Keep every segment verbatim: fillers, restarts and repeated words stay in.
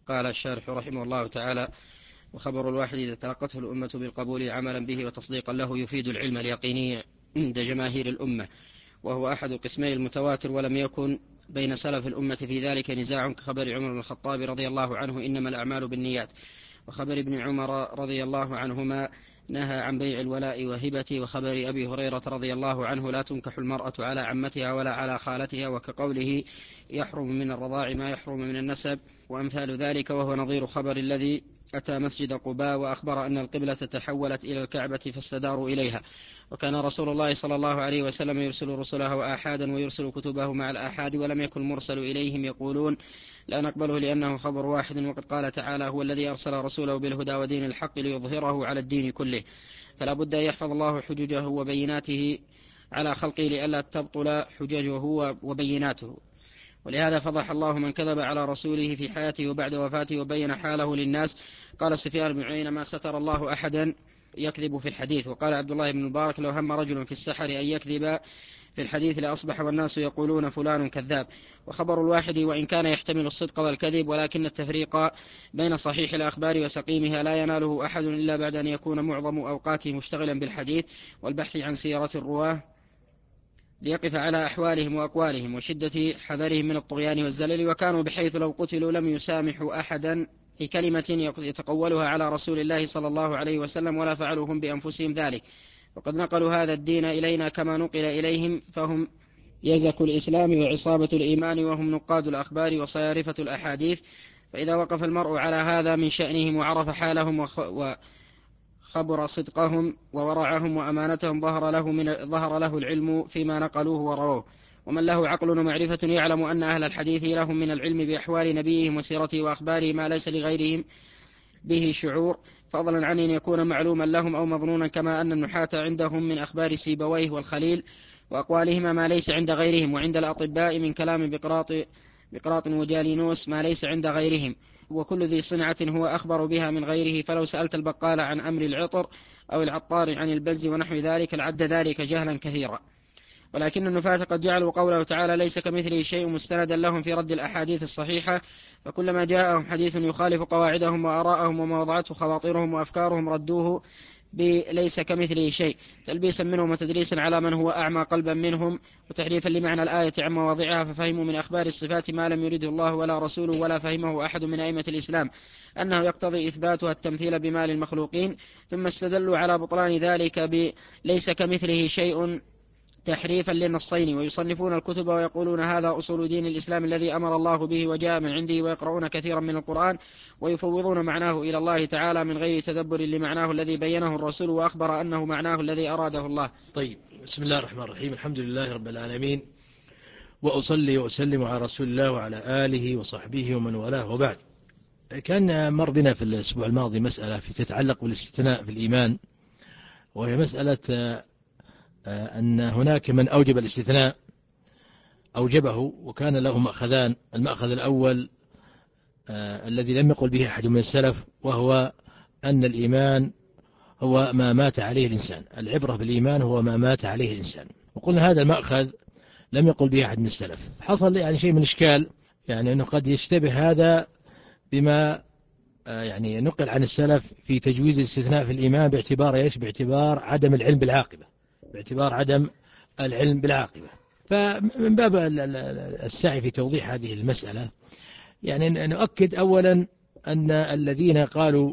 قال الشارح رحمه الله تعالى: وخبر الواحد إذا تلقته الأمة بالقبول عملا به وتصديقا له يفيد العلم اليقيني عند جماهير الأمة، وهو أحد قسمي المتواتر، ولم يكن بين سلف الأمة في ذلك نزاع كخبر عمر بن الخطاب رضي الله عنه إنما الأعمال بالنيات، وخبر ابن عمر رضي الله عنهما نهى عن بيع الولاء وهبته، وخبر أبي هريرة رضي الله عنه لا تنكح المرأة على عمتها ولا على خالتها، وكقوله يحرم من الرضاع ما يحرم من النسب، وأمثال ذلك، وهو نظير خبر الذي أتى مسجد قباء وأخبر أن القبلة تحولت إلى الكعبة فاستداروا إليها. وكان رسول الله صلى الله عليه وسلم يرسل رسله آحادا ويرسل كتبه مع الآحاد، ولم يكن المرسل إليهم يقولون لا نقبله لأنه خبر واحد، وقد قال تعالى: هو الذي أرسل رسوله بالهدى ودين الحق ليظهره على الدين كله. فلا بد أن يحفظ الله حججه وبيناته على خلقه لئلا تبطل حججه وبيناته. ولهذا فضح الله من كذب على رسوله في حياته وبعد وفاته وبين حاله للناس. قال سفيان بن عيينة: ما ستر الله أحدا يكذب في الحديث. وقال عبد الله بن المبارك: لو هم رجل في السحر أن يكذب في الحديث لأصبح والناس يقولون فلان كذاب. وخبر الواحد وإن كان يحتمل الصدق والكذب، ولكن التفريق بين صحيح الأخبار وسقيمها لا يناله أحد إلا بعد أن يكون معظم أوقاته مشتغلا بالحديث والبحث عن سيرة الرواه ليقف على أحوالهم وأقوالهم وشدة حذرهم من الطغيان والزلل، وكانوا بحيث لو قتلوا لم يسامحوا أحدا في كلمة يتقولها على رسول الله صلى الله عليه وسلم، ولا فعلوا هم بأنفسهم ذلك. وقد نقلوا هذا الدين إلينا كما نقل إليهم، فهم يزك الإسلام وعصابة الإيمان، وهم نقاد الأخبار وصيارفة الأحاديث. فإذا وقف المرء على هذا من شأنهم وعرف حالهم وخبر صدقهم وورعهم وأمانتهم ظهر له, من ظهر له العلم فيما نقلوه ورووه. ومن له عقل ومعرفة يعلم أن أهل الحديث لهم من العلم بأحوال نبيهم وسيرته وأخباره ما ليس لغيرهم به شعور، فضلا عن أن يكون معلوما لهم أو مظنونا، كما أن النحاة عندهم من أخبار سيبويه والخليل وأقوالهما ما ليس عند غيرهم، وعند الأطباء من كلام بقراط, بقراط وجالينوس ما ليس عند غيرهم، وكل ذي صنعة هو أخبر بها من غيره. فلو سألت البقال عن أمر العطر أو العطار عن البز ونحو ذلك لعد ذلك جهلا كثيرا. ولكن النفاة قد جعلوا قوله تعالى ليس كمثله شيء مستندا لهم في رد الأحاديث الصحيحة، فكلما جاءهم حديث يخالف قواعدهم وآراءهم وما وضعته خواطرهم وأفكارهم ردوه بليس كمثله شيء، تلبيسا منهم وتدليسا على من هو أعمى قلبا منهم، وتحريفا لمعنى الآية عن مواضعها، ففهموا من أخبار الصفات ما لم يرده الله ولا رسوله ولا فهمه أحد من أئمة الإسلام أنه يقتضي إثباتها التمثيل بما للمخلوقين، ثم استدلوا على بطلان ذلك بليس كمثله شيء تحريفا للنصين، ويصنفون الكتب ويقولون هذا أصول دين الإسلام الذي أمر الله به وجاء من عنده، ويقرؤون كثيرا من القرآن ويفوضون معناه إلى الله تعالى من غير تدبر لمعناه الذي بينه الرسول وأخبر أنه معناه الذي أراده الله. طيب، بسم الله الرحمن الرحيم، الحمد لله رب العالمين، وأصلي وأسلم على رسول الله وعلى آله وصحبه ومن والاه، وبعد. كان مر بنا في الأسبوع الماضي مسألة في تتعلق بالاستثناء في الإيمان، وهي مسألة أن هناك من أوجب الاستثناء أوجبه وكان له مأخذان. المأخذ الأول آه الذي لم يقل به أحد من السلف، وهو أن الإيمان هو ما مات عليه الإنسان، العبرة بالإيمان هو ما مات عليه الإنسان. وقلنا هذا المأخذ لم يقل به أحد من السلف. حصل يعني شيء من إشكال، يعني أنه قد يشتبه هذا بما آه يعني نقل عن السلف في تجويز الاستثناء في الإيمان باعتبار إيش؟ باعتبار عدم العلم بالعاقبة، باعتبار عدم العلم بالعاقبة. فمن باب السعي في توضيح هذه المسألة، يعني نؤكد أولا أن الذين قالوا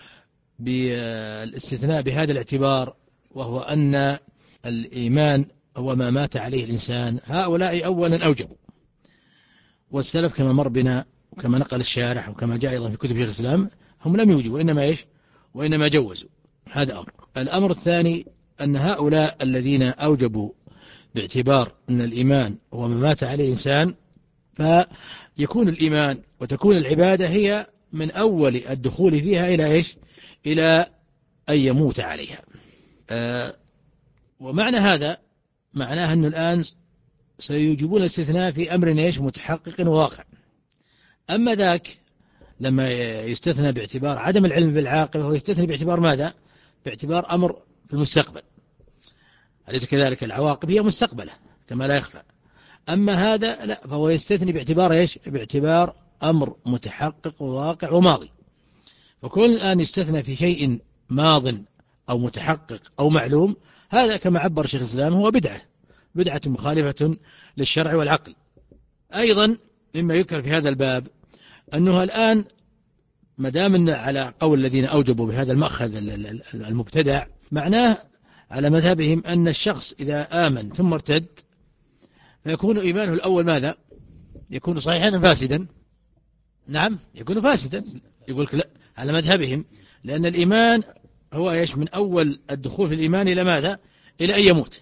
بالاستثناء بهذا الاعتبار، وهو أن الإيمان هو ما مات عليه الإنسان، هؤلاء أولا أوجبوا، والسلف كما مر بنا وكما نقل الشارح وكما جاء أيضا في كتب شيخ الإسلام هم لم يوجبوا، وإنما إيش؟ وإنما جوزوا. هذا أمر. الأمر الثاني أن هؤلاء الذين أوجبوا باعتبار أن الإيمان هو ما مات عليه الإنسان، فيكون الإيمان وتكون العبادة هي من أول الدخول فيها إلى إيش؟ إلى أن يموت عليها. آه ومعنى هذا معناه أنه الآن سيوجبون الاستثناء في أمر إيش؟ متحقق وواقع. أما ذاك لما يستثنى باعتبار عدم العلم بالعاقبة هو يستثنى باعتبار ماذا؟ باعتبار أمر في المستقبل، أليس كذلك؟ العواقب هي مستقبلة كما لا يخفى. أما هذا لا، فهو يستثني باعتبار إيش؟ باعتبار أمر متحقق وواقع وماضي. فكل الآن يستثنى في شيء ماض أو متحقق أو معلوم، هذا كما عبر شيخ الإسلام هو بدعة، بدعة مخالفة للشرع والعقل. أيضا مما يذكر في هذا الباب أنه الآن مدام على قول الذين أوجبوا بهذا المأخذ المبتدع، معناه على مذهبهم أن الشخص إذا آمن ثم ارتد فيكون إيمانه الأول ماذا؟ يكون صحيحا فاسدا. نعم يكون فاسدا، يقول لا على مذهبهم، لأن الإيمان هو إيش؟ من أول الدخول في الإيمان إلى ماذا؟ إلى أن يموت.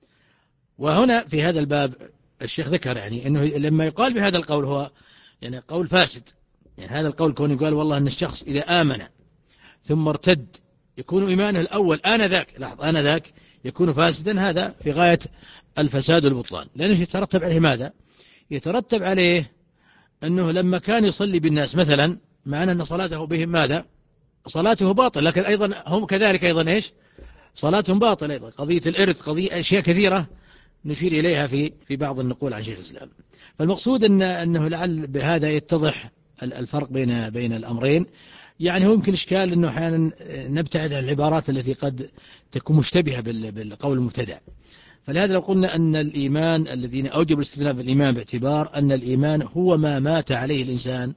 وهنا في هذا الباب الشيخ ذكر يعني أنه لما يقال بهذا القول هو يعني قول فاسد، يعني هذا القول كون يقال والله أن الشخص إذا آمن ثم ارتد يكون إيمانه الأول آنذاك، لاحظ آنذاك يكون فاسدا، هذا في غاية الفساد والبطلان. لأنه يترتب عليه ماذا؟ يترتب عليه أنه لما كان يصلي بالناس مثلا، معنى أن صلاته بهم ماذا؟ صلاته باطل، لكن أيضا هم كذلك أيضا إيش؟ صلاتهم باطل أيضا. قضية الإرث، قضية أشياء كثيرة نشير إليها في في بعض النقول عن شيخ الإسلام. فالمقصود أن أنه لعل بهذا يتضح الفرق بين بين الأمرين. يعني هو يمكن إشكال أنه أحيانا نبتعد عن العبارات التي قد تكون مشتبهة بالقول المبتدع. فلهذا لو قلنا أن الإيمان الذين أوجبوا الاستثناء في الإيمان باعتبار أن الإيمان هو ما مات عليه الإنسان،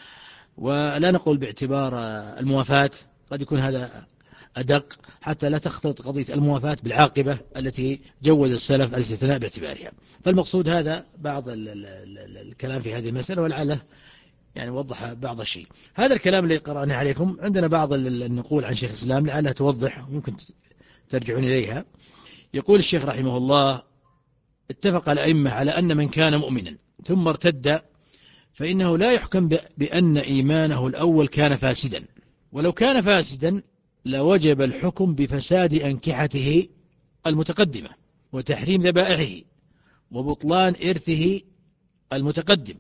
ولا نقول باعتبار الموافاة، قد يكون هذا أدق حتى لا تختلط قضية الموافاة بالعاقبة التي جوز السلف الاستثناء باعتبارها. فالمقصود هذا بعض ال ال ال الكلام في هذه المسألة، ولعله يعني وضح بعض الشيء. هذا الكلام اللي قرأناه عليكم عندنا بعض النقول عن شيخ الإسلام لعلها توضح، ممكن ترجعون إليها. يقول الشيخ رحمه الله: اتفق الأئمة على أن من كان مؤمنا ثم ارتد فإنه لا يحكم بأن إيمانه الأول كان فاسدا، ولو كان فاسدا لوجب الحكم بفساد أنكحته المتقدمة وتحريم ذبائحه وبطلان إرثه المتقدم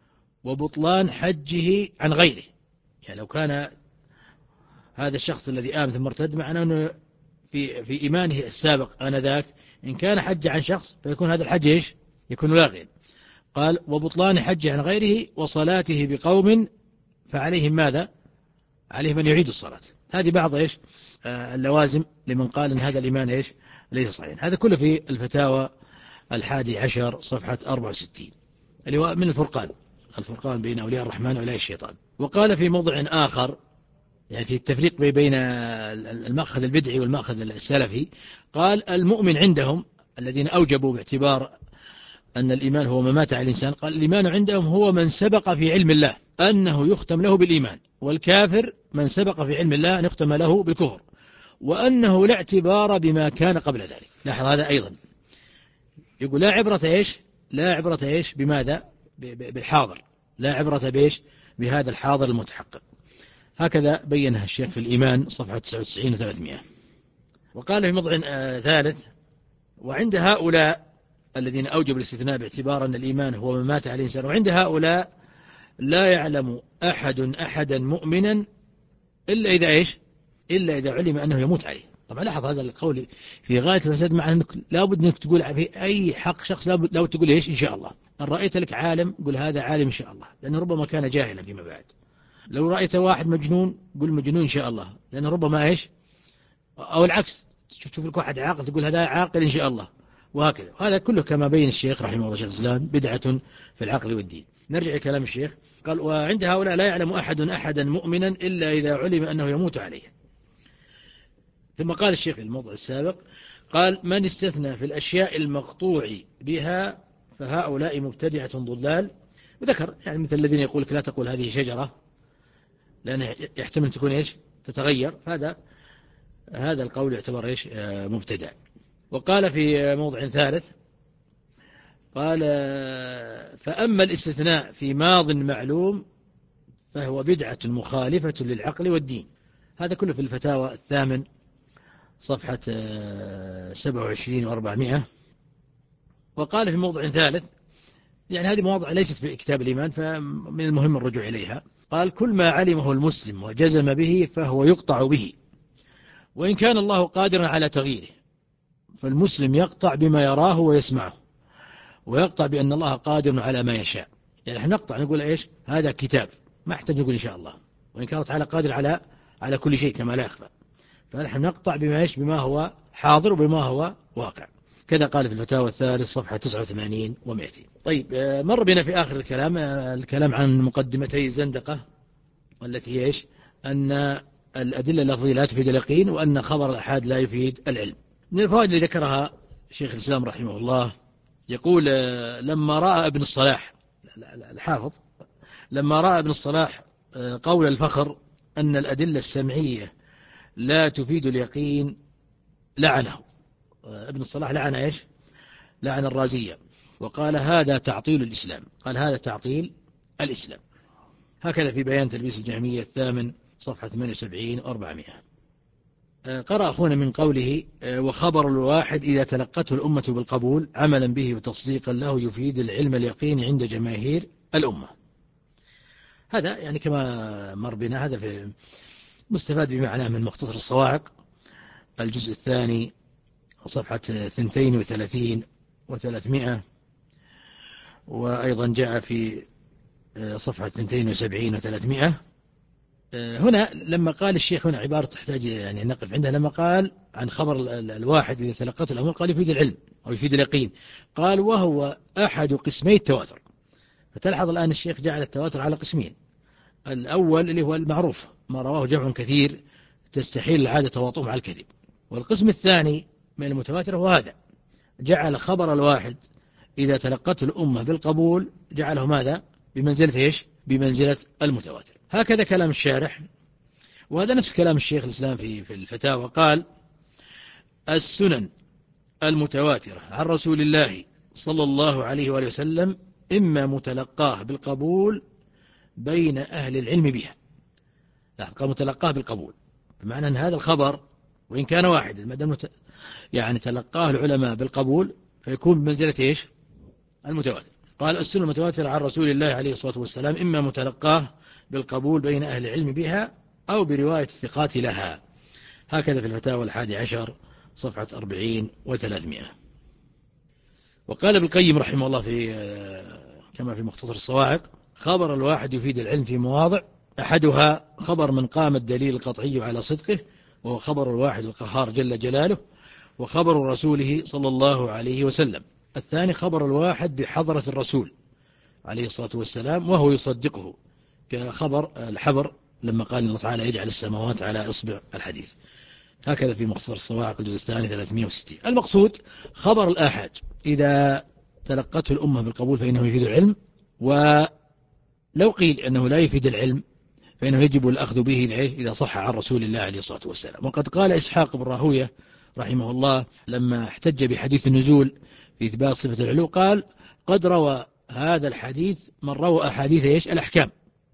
وبطلان حجه عن غيره. يعني لو كان هذا الشخص الذي آمن ثم ارتد معناه أنه في في إيمانه السابق آنذاك إن كان حج عن شخص فيكون هذا الحج إيش؟ يكون لاغيا. قال: وبطلان حجه عن غيره وصلاته بقوم فعليهم ماذا؟ عليهم أن يعيدوا الصلاة. هذه بعض إيش؟ آه اللوازم لمن قال أن هذا الإيمان إيش؟ ليس صحيح. هذا كله في الفتاوى الحادي عشر صفحة أربعة وستين اللي هو من الفرقان، الفرقان بين أولياء الرحمن وأولياء الشيطان. وقال في موضع آخر يعني في التفريق بين المأخذ البدعي والمأخذ السلفي، قال: المؤمن عندهم الذين أوجبوا باعتبار أن الإيمان هو ما مات على الإنسان، قال: الإيمان عندهم هو من سبق في علم الله أنه يختم له بالإيمان، والكافر من سبق في علم الله أن يختم له بالكفر، وأنه لا اعتبار بما كان قبل ذلك. لاحظ هذا أيضا، يقول لا عبرة إيش؟ لا عبرة إيش؟ بماذا؟ بالحاضر، لا عبرة بإيش؟ بهذا الحاضر المتحقق. هكذا بينها الشيخ في الإيمان صفحة تسعة وتسعين وثلاثمائة. وقال في موضع ثالث: وعند هؤلاء الذين أوجبوا الاستثناء باعتبار أن الإيمان هو ما مات عليه الإنسان، وعند هؤلاء لا يعلم أحد أحدا مؤمنا إلا إذا إيش؟ إلا إذا علم أنه يموت عليه. طبعا لاحظ هذا القول في غاية المسألة، مع أنك لابد أنك تقول في أي حق شخص لابد, لابد تقول إيش؟ إن شاء الله. إن رأيت لك عالم قل هذا عالم إن شاء الله، لأنه ربما كان جاهلا فيما بعد. لو رأيت واحد مجنون قل مجنون إن شاء الله، لأنه ربما إيش؟ أو العكس، تشوف لك واحد عاقل تقول هذا عاقل إن شاء الله، وهكذا. وهذا كله كما بين الشيخ رحمه الله شيخ الإسلام بدعة في العقل والدين. نرجع لكلام الشيخ، قال: وعند هؤلاء لا يعلم أحد أحدا مؤمنا إلا إذا علم أنه يموت عليه. ثم قال الشيخ في الموضع السابق، قال: من استثنى في الأشياء المقطوع بها فهؤلاء مبتدعة ضلال. وذكر يعني مثل الذين يقول لك لا تقول هذه شجرة لأنه يحتمل تكون إيش؟ تتغير. هذا هذا القول يعتبر إيش؟ مبتدع. وقال في موضع ثالث، قال: فأما الاستثناء في ماض معلوم فهو بدعة مخالفة للعقل والدين. هذا كله في الفتاوى الثامن صفحة سبعة وعشرين وأربعمائة. وقال في موضع ثالث، يعني هذه مواضع ليست في كتاب الإيمان فمن المهم الرجوع إليها، قال: كل ما علمه المسلم وجزم به فهو يقطع به، وإن كان الله قادرا على تغييره فالمسلم يقطع بما يراه ويسمعه، ويقطع بأن الله قادر على ما يشاء. يعني احنا نقطع نقول إيش هذا كتاب، ما احتاج نقول إن شاء الله، وإن كان تعالى قادر على على كل شيء كما لا يخفى. فنحن نقطع بما إيش بما هو حاضر وبما هو واقع. كذا قال في الفتاوى الثالث صفحة تسعة وثمانين ومئتين. طيب مر بنا في آخر الكلام الكلام عن مقدمتي الزندقة التي إيش أن الأدلة اللفظية لا تفيد اليقين، وأن خبر الأحاد لا يفيد العلم. من الفوائد اللي ذكرها شيخ الإسلام رحمه الله يقول لما رأى ابن الصلاح الحافظ لما رأى ابن الصلاح قول الفخر أن الأدلة السمعية لا تفيد اليقين لعنه. ابن الصلاح لعن إيش لعن الرازية وقال هذا تعطيل الإسلام، قال هذا تعطيل الإسلام. هكذا في بيان تلبيس الجهمية الثامن صفحة ثمانية وسبعين وأربعمائة. قرأ أخونا من قوله وخبر الواحد إذا تلقته الأمة بالقبول عملا به وتصديقا له يفيد العلم اليقين عند جماهير الأمة. هذا يعني كما مر بنا هذا في مستفاد بمعنى من مختصر الصواعق الجزء الثاني صفحة اثنتين وثلاثين وثلاثمائة، وأيضا جاء في صفحة اثنتين وسبعين وثلاثمائة. هنا لما قال الشيخ هنا عبارة تحتاج يعني نقف عندها، لما قال عن خبر الواحد إذا تلقته الأمور قال يفيد العلم أو يفيد اليقين، قال وهو أحد قسمي التواتر. فتلحظ الآن الشيخ جعل التواتر على قسمين، الأول اللي هو المعروف ما رواه جمع كثير تستحيل العادة تواطؤهم على الكذب، والقسم الثاني من المتواتر هو هذا، جعل خبر الواحد إذا تلقته الأمة بالقبول جعله ماذا بمنزلة إيش بمنزلة المتواتر. هكذا كلام الشارح، وهذا نفس كلام الشيخ الإسلام في في الفتاوى، قال السنن المتواترة عن رسول الله صلى الله عليه وآله وسلم إما متلقاه بالقبول بين أهل العلم بها، لا متلقاه بالقبول بمعنى أن هذا الخبر وإن كان واحد ما دام يعني تلقاه العلماء بالقبول فيكون بمنزلة إيش المتواتر. قال السنة المتواترة عن رسول الله عليه الصلاة والسلام إما متلقاه بالقبول بين أهل العلم بها أو برواية الثقات لها. هكذا في الفتاوى الحادي عشر صفحة أربعين وثلاثمائة. وقال ابن القيم رحمه الله في كما في مختصر الصواعق خبر الواحد يفيد العلم في مواضع، أحدها خبر من قام الدليل القطعي على صدقه وهو خبر الواحد القهار جل جلاله وخبر رسوله صلى الله عليه وسلم. الثاني خبر الواحد بحضرة الرسول عليه الصلاة والسلام وهو يصدقه كخبر الحبر لما قال الله تعالى يجعل السماوات على إصبع الحديث. هكذا في مختصر الصواعق الجزء الثاني ثلاثمائة وستين. المقصود خبر الآحاد إذا تلقته الأمة بالقبول فإنه يفيد العلم، ولو قيل أنه لا يفيد العلم فإنه يجب الأخذ به إذا صح عن رسول الله عليه الصلاة والسلام. وقد قال إسحاق بن راهوية رحمه الله لما احتج بحديث النزول في إثبات صفة العلو قال قد روى هذا الحديث من روى أحاديث إيش الأحكام.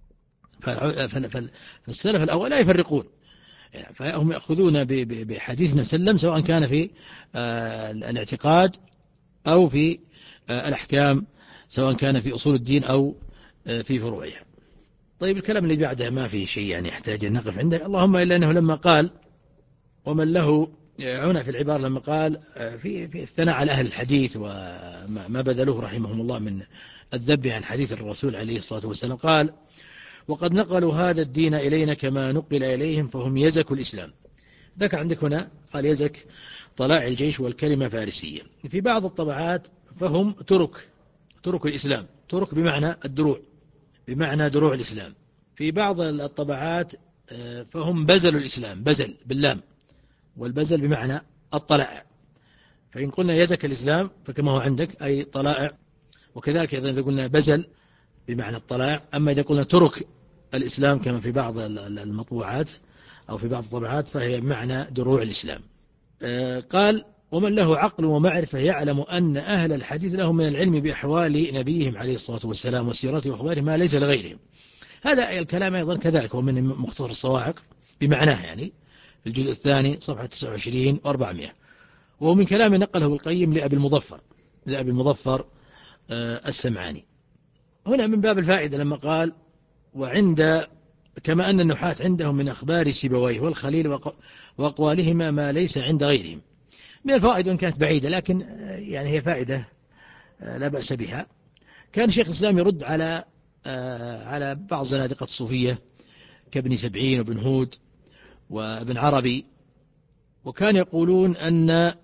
فالسلف الأول لا يفرقون، فهم يأخذون بحديث النبي صلى الله عليه وسلم سواء كان في الاعتقاد أو في الأحكام، سواء كان في أصول الدين أو في فروعها. طيب الكلام اللي بعده ما فيه شيء يعني يحتاج أن نقف عنده، اللهم إلا أنه لما قال ومن له هنا في العبارة لما قال في في الثناء على أهل الحديث وما بذلوه رحمهم الله من الذب عن حديث الرسول عليه الصلاة والسلام، قال وقد نقلوا هذا الدين إلينا كما نقل إليهم فهم يزك الإسلام. ذكر عندك هنا قال يزك طلاع الجيش والكلمة فارسية. في بعض الطبعات فهم ترك ترك الإسلام، ترك بمعنى الدروع بمعنى دروع الإسلام. في بعض الطبعات فهم بزل الإسلام، بزل باللام، والبزل بمعنى الطلائع. فإن قلنا يزك الإسلام فكما هو عندك أي طلائع، وكذلك إذا قلنا بزل بمعنى الطلائع. أما إذا قلنا ترك الإسلام كما في بعض المطبوعات أو في بعض الطبعات فهي بمعنى دروع الإسلام. قال ومن له عقل ومعرفة يعلم أن أهل الحديث لهم من العلم بأحوال نبيهم عليه الصلاة والسلام وسيرته وأخباره ما ليس لغيرهم. هذا الكلام أيضا كذلك هو من مختصر الصواعق بمعناه يعني في الجزء الثاني صفحة تسعة وعشرين وأربعمائة. وهو من كلام نقله بالقيم لأبي المظفر لأبي المظفر السمعاني. هنا من باب الفائدة لما قال وعند كما أن النحاة عندهم من أخبار سيبويه والخليل وأقوالهما ما ليس عند غيرهم. من الفوائد وإن كانت بعيدة لكن يعني هي فائدة لا بأس بها. كان شيخ الإسلام يرد على على بعض زنادقة الصوفية كابن سبعين وابن هود وابن عربي، وكان يقولون أن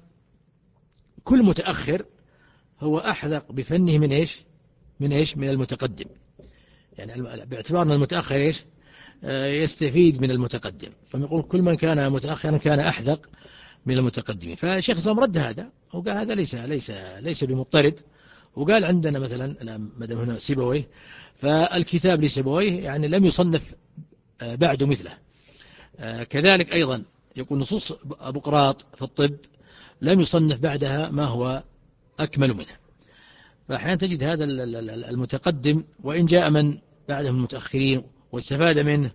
كل متأخر هو أحذق بفنه من إيش من إيش من المتقدم، يعني باعتبار أن المتأخر إيش يستفيد من المتقدم، فيقول كل من كان متأخرا كان أحذق من المتقدمين. فالشيخ الإسلام رد هذا وقال هذا ليس ليس ليس بمضطرد، وقال عندنا مثلا ما دام هنا سيبويه، فالكتاب لسيبويه يعني لم يصنف بعد مثله. كذلك أيضا يقول نصوص أبو قراط في الطب لم يصنف بعدها ما هو أكمل منه. فأحيانا تجد هذا المتقدم وإن جاء من بعده المتأخرين واستفاد منه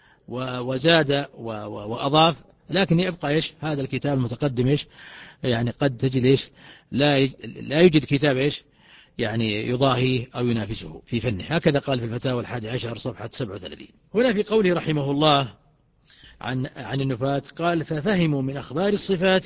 وزاد وأضاف، لكن يبقى إيش هذا الكتاب المتقدم إيش يعني قد تجد إيش لا لا يوجد كتاب إيش يعني يضاهيه أو ينافسه في فنه. هكذا قال في الفتاوى الحادي عشر صفحة سبعة وثلاثين. هنا في قوله رحمه الله عن عن النفاة قال ففهموا من أخبار الصفات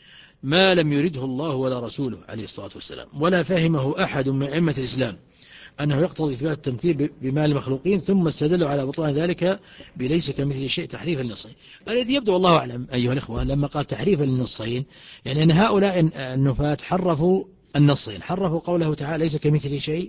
ما لم يرده الله ولا رسوله عليه الصلاة والسلام، ولا فهمه أحد من أئمة الإسلام أنه يقتضي إثبات التمثيل بما المخلوقين، ثم استدلوا على بطلان ذلك بليس كمثل شيء تحريفا للنصين. الذي يبدو والله أعلم أيها الإخوة لما قال تحريفا للنصين يعني أن هؤلاء النفاة حرفوا النصين، حرفوا قوله تعالى ليس كمثل شيء،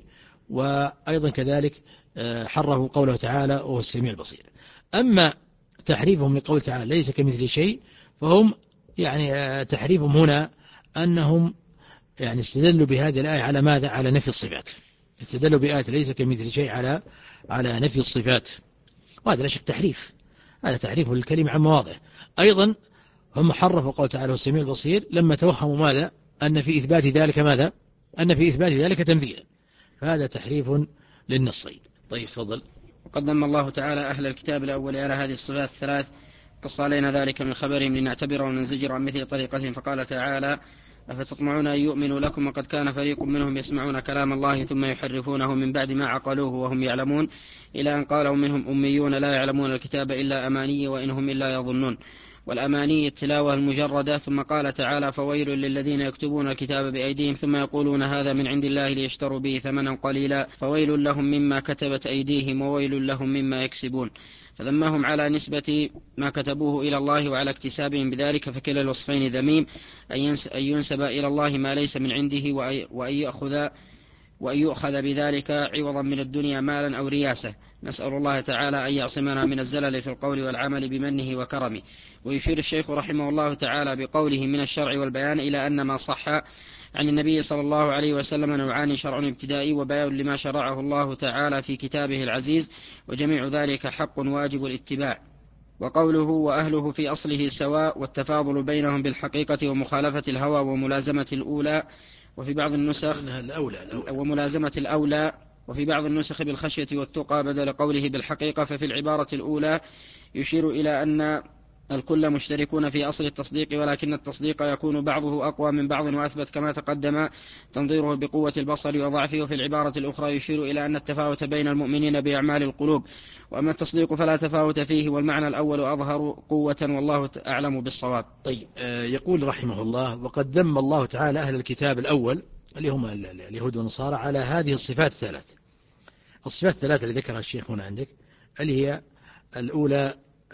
وأيضا كذلك حرفوا قوله تعالى وهو السميع البصير. أما تحريفهم لقول تعالى ليس كمثل شيء فهم يعني تحريفهم هنا أنهم يعني استدلوا بهذه الآية على ماذا؟ على نفي الصفات، استدلوا بآية ليس كمثل شيء على على نفي الصفات، وهذا لا شك تحريف، هذا تحريف للكلمة عن مواضع. أيضا هم حرفوا قول تعالى والسميع البصير لما توهموا ماذا؟ أن في إثبات ذلك ماذا؟ أن في إثبات ذلك تمثيلا، فهذا تحريف للنصين. طيب تفضل. وقدم الله تعالى أهل الكتاب الأول على هذه الصفات الثلاث، قص علينا ذلك من خبرهم لنعتبر وننزجر عن مثل طريقتهم، فقال تعالى أفتطمعون أن يؤمنوا لكم وقد كان فريق منهم يسمعون كلام الله ثم يحرفونه من بعد ما عقلوه وهم يعلمون، إلى أن قالوا منهم أميون لا يعلمون الكتاب إلا أماني وإنهم إلا يظنون، والأماني التلاوة المجردة. ثم قال تعالى فويل للذين يكتبون الكتاب بأيديهم ثم يقولون هذا من عند الله ليشتروا به ثمنا قليلا فويل لهم مما كتبت أيديهم وويل لهم مما يكسبون. فذمهم على نسبة ما كتبوه إلى الله وعلى اكتسابهم بذلك، فكلا الوصفين ذميم، أن ينسب إلى الله ما ليس من عنده وأن يأخذ وأن يؤخذ بذلك عوضا من الدنيا مالا أو رياسة. نسأل الله تعالى أن يعصمنا من الزلل في القول والعمل بمنه وكرمه. ويشير الشيخ رحمه الله تعالى بقوله من الشرع والبيان إلى أن ما صح عن النبي صلى الله عليه وسلم نوعان: شرع ابتدائي وبيان لما شرعه الله تعالى في كتابه العزيز، وجميع ذلك حق واجب الاتباع. وقوله وأهله في أصله سواء، والتفاضل بينهم بالحقيقة ومخالفة الهوى وملازمة الأولى، وفي بعض النسخ الأولى الأولى وملازمة الأولى، وفي بعض النسخ بالخشية والتقى بدل قوله بالحقيقة. ففي العبارة الأولى يشير إلى أن الكل مشتركون في أصل التصديق، ولكن التصديق يكون بعضه أقوى من بعض وأثبت كما تقدم تنظيره بقوة البصر وضعفه. وفي العبارة الأخرى يشير إلى أن التفاوت بين المؤمنين بأعمال القلوب، وأما التصديق فلا تفاوت فيه، والمعنى الأول أظهر قوة والله أعلم بالصواب. طيب يقول رحمه الله وقد ذم الله تعالى أهل الكتاب الأول اللي هم اليهود والنصارى على هذه الصفات الثلاث. الصفات الثلاث اللي ذكرها الشيخ هنا عندك اللي هي الأولى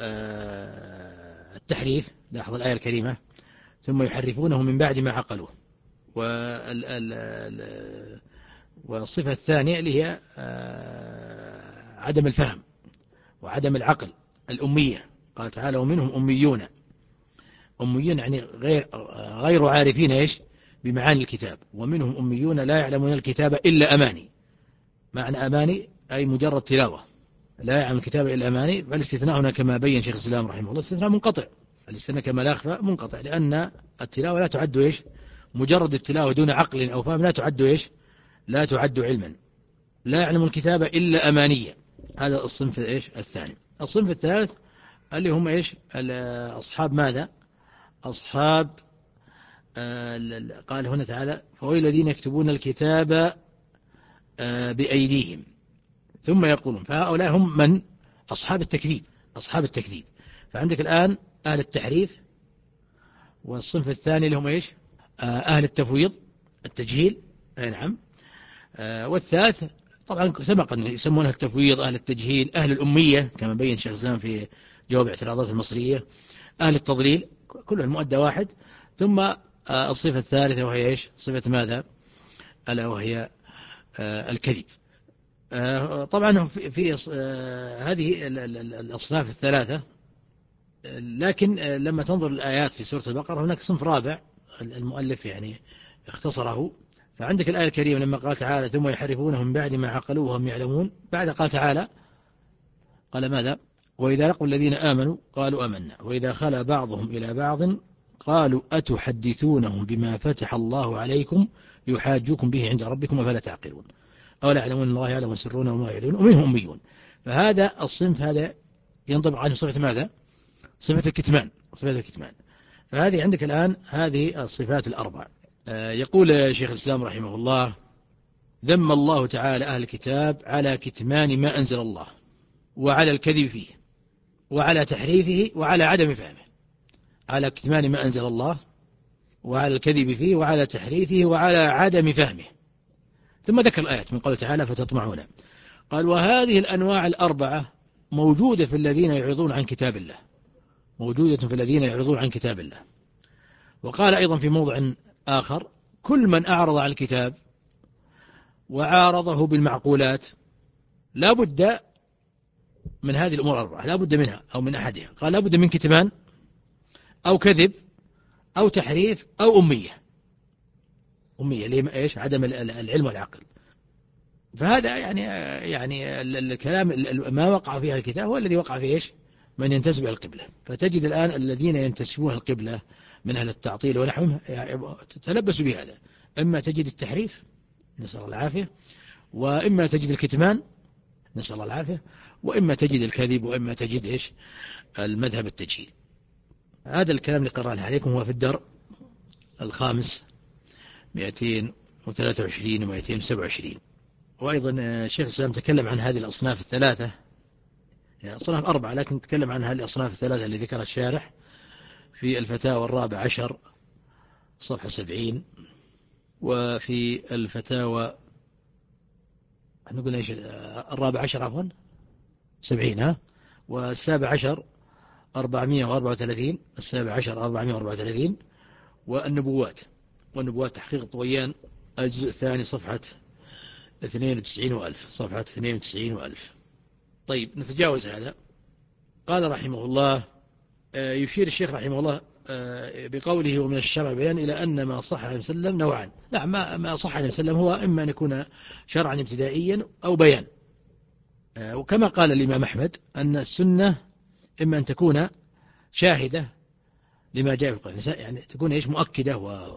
التحريف، لاحظ الآية الكريمة ثم يحرفونه من بعد ما عقلوه، والصفة الثانية اللي هي عدم الفهم وعدم العقل، الأمية. قال تعالى ومنهم أميون، أميون يعني غير غير عارفين إيش بمعاني الكتاب، ومنهم أميون لا يعلمون الكتاب إلا أماني. معنى أماني أي مجرد تلاوة، لا يعلم الكتاب إلا أماني. فالاستثناء هنا كما بين شيخ الإسلام رحمه الله استثناء منقطع، الاستثناء كما لا أخفى منقطع، لأن التلاوة لا تعد إيش مجرد التلاوة دون عقل أو فهم لا تعد إيش لا تعد علما. لا يعلم الكتاب إلا أمانية، هذا الصنف إيش الثاني. الصنف الثالث اللي هم إيش أصحاب ماذا؟ أصحاب قال هنا تعالى فويل الذين يكتبون الكتاب بأيديهم ثم يقولون، فهؤلاء هم من؟ أصحاب التكذيب، أصحاب التكذيب. فعندك الآن أهل التحريف، والصنف الثاني اللي هم إيش أهل التفويض التجهيل، أي نعم. والثالث طبعا سبق أن يسمونها التفويض، أهل التجهيل، أهل الأمية كما بين شيخ الإسلام في جواب اعتراضات المصرية، أهل التضليل، كلها المؤدى واحد. ثم الصفة الثالثة وهي إيش؟ صفة ماذا؟ ألا وهي الكذب. طبعا في هذه الأصناف الثلاثة، لكن لما تنظر الآيات في سورة البقرة هناك صنف رابع المؤلف يعني اختصره. فعندك الآية الكريمة لما قال تعالى ثم يحرفونه من بعد ما عقلوه وهم يعلمون، بعد قال تعالى قال ماذا؟ وإذا لقوا الذين آمنوا قالوا آمنا وإذا خلا بعضهم إلى بعض قالوا أتحدثونهم بما فتح الله عليكم ليحاجوكم به عند ربكم أفلا تعقلون أولا يعلمون الله يعلم سرون وما يعلنون ومنهم أميون. فهذا الصنف هذا ينطبق عنه صفة ماذا؟ صفة الكتمان، صفة الكتمان. فهذه عندك الآن هذه الصفات الأربع. يقول شيخ الإسلام رحمه الله: ذم الله تعالى أهل الكتاب على كتمان ما أنزل الله وعلى الكذب فيه وعلى تحريفه وعلى عدم فهمه. على كتمان ما أنزل الله وعلى الكذب فيه وعلى تحريفه وعلى عدم فهمه. ثم ذكر الآيات من قوله تعالى فتطمعون. قال وهذه الأنواع الأربعة موجودة في الذين يعرضون عن كتاب الله، موجودة في الذين يعرضون عن كتاب الله. وقال أيضا في موضع آخر: كل من أعرض عن الكتاب وعارضه بالمعقولات لا بد من هذه الأمور الأربعة، لا بد منها أو من أحدها. قال لا بد من كتمان أو كذب أو تحريف أو أمية. أمية اللي إيش؟ عدم العلم والعقل. فهذا يعني يعني الكلام ما وقع فيها الكتاب هو الذي وقع فيه إيش؟ من ينتسب إلى القبلة. فتجد الآن الذين ينتسبون القبلة من أهل التعطيل ونحوهم تلبسوا بهذا، إما تجد التحريف نسأل الله العافية، وإما تجد الكتمان نسأل الله العافية، وإما تجد الكذب، وإما تجد إيش؟ المذهب التجهيل. هذا الكلام اللي قرأناه عليكم هو في الدر الخامس مئتين وثلاثة وعشرين ومئتين وسبعة وعشرين. وأيضا الشيخ الإسلام تكلم عن هذه الأصناف الثلاثة، يعني أصناف أربعة، لكن تكلم عن هذه الأصناف الثلاثة اللي ذكرها الشارح في الفتاوى الرابع عشر صفحة سبعين، وفي الفتاوى نقول إيش الرابع عشر عفوا سبعين ها، والسابع عشر أربعمائة وأربعة وثلاثين، السابع عشر أربعمائة وأربعة وثلاثين، والنبوات، والنبوات تحقيق الطويان الجزء الثاني صفحة اثنين وتسعين وألف، صفحة اثنين وتسعين وألف. طيب نتجاوز هذا. قال رحمه الله، يشير الشيخ رحمه الله بقوله ومن الشرع بيان إلى أن ما صح عن وسلم نوعان. نعم، ما صح عن وسلم هو إما أن يكون شرعا ابتدائيا أو بيان. وكما قال الإمام أحمد أن السنة إما أن تكون شاهدة لما جاء في القرآن، يعني تكون إيش مؤكدة، و...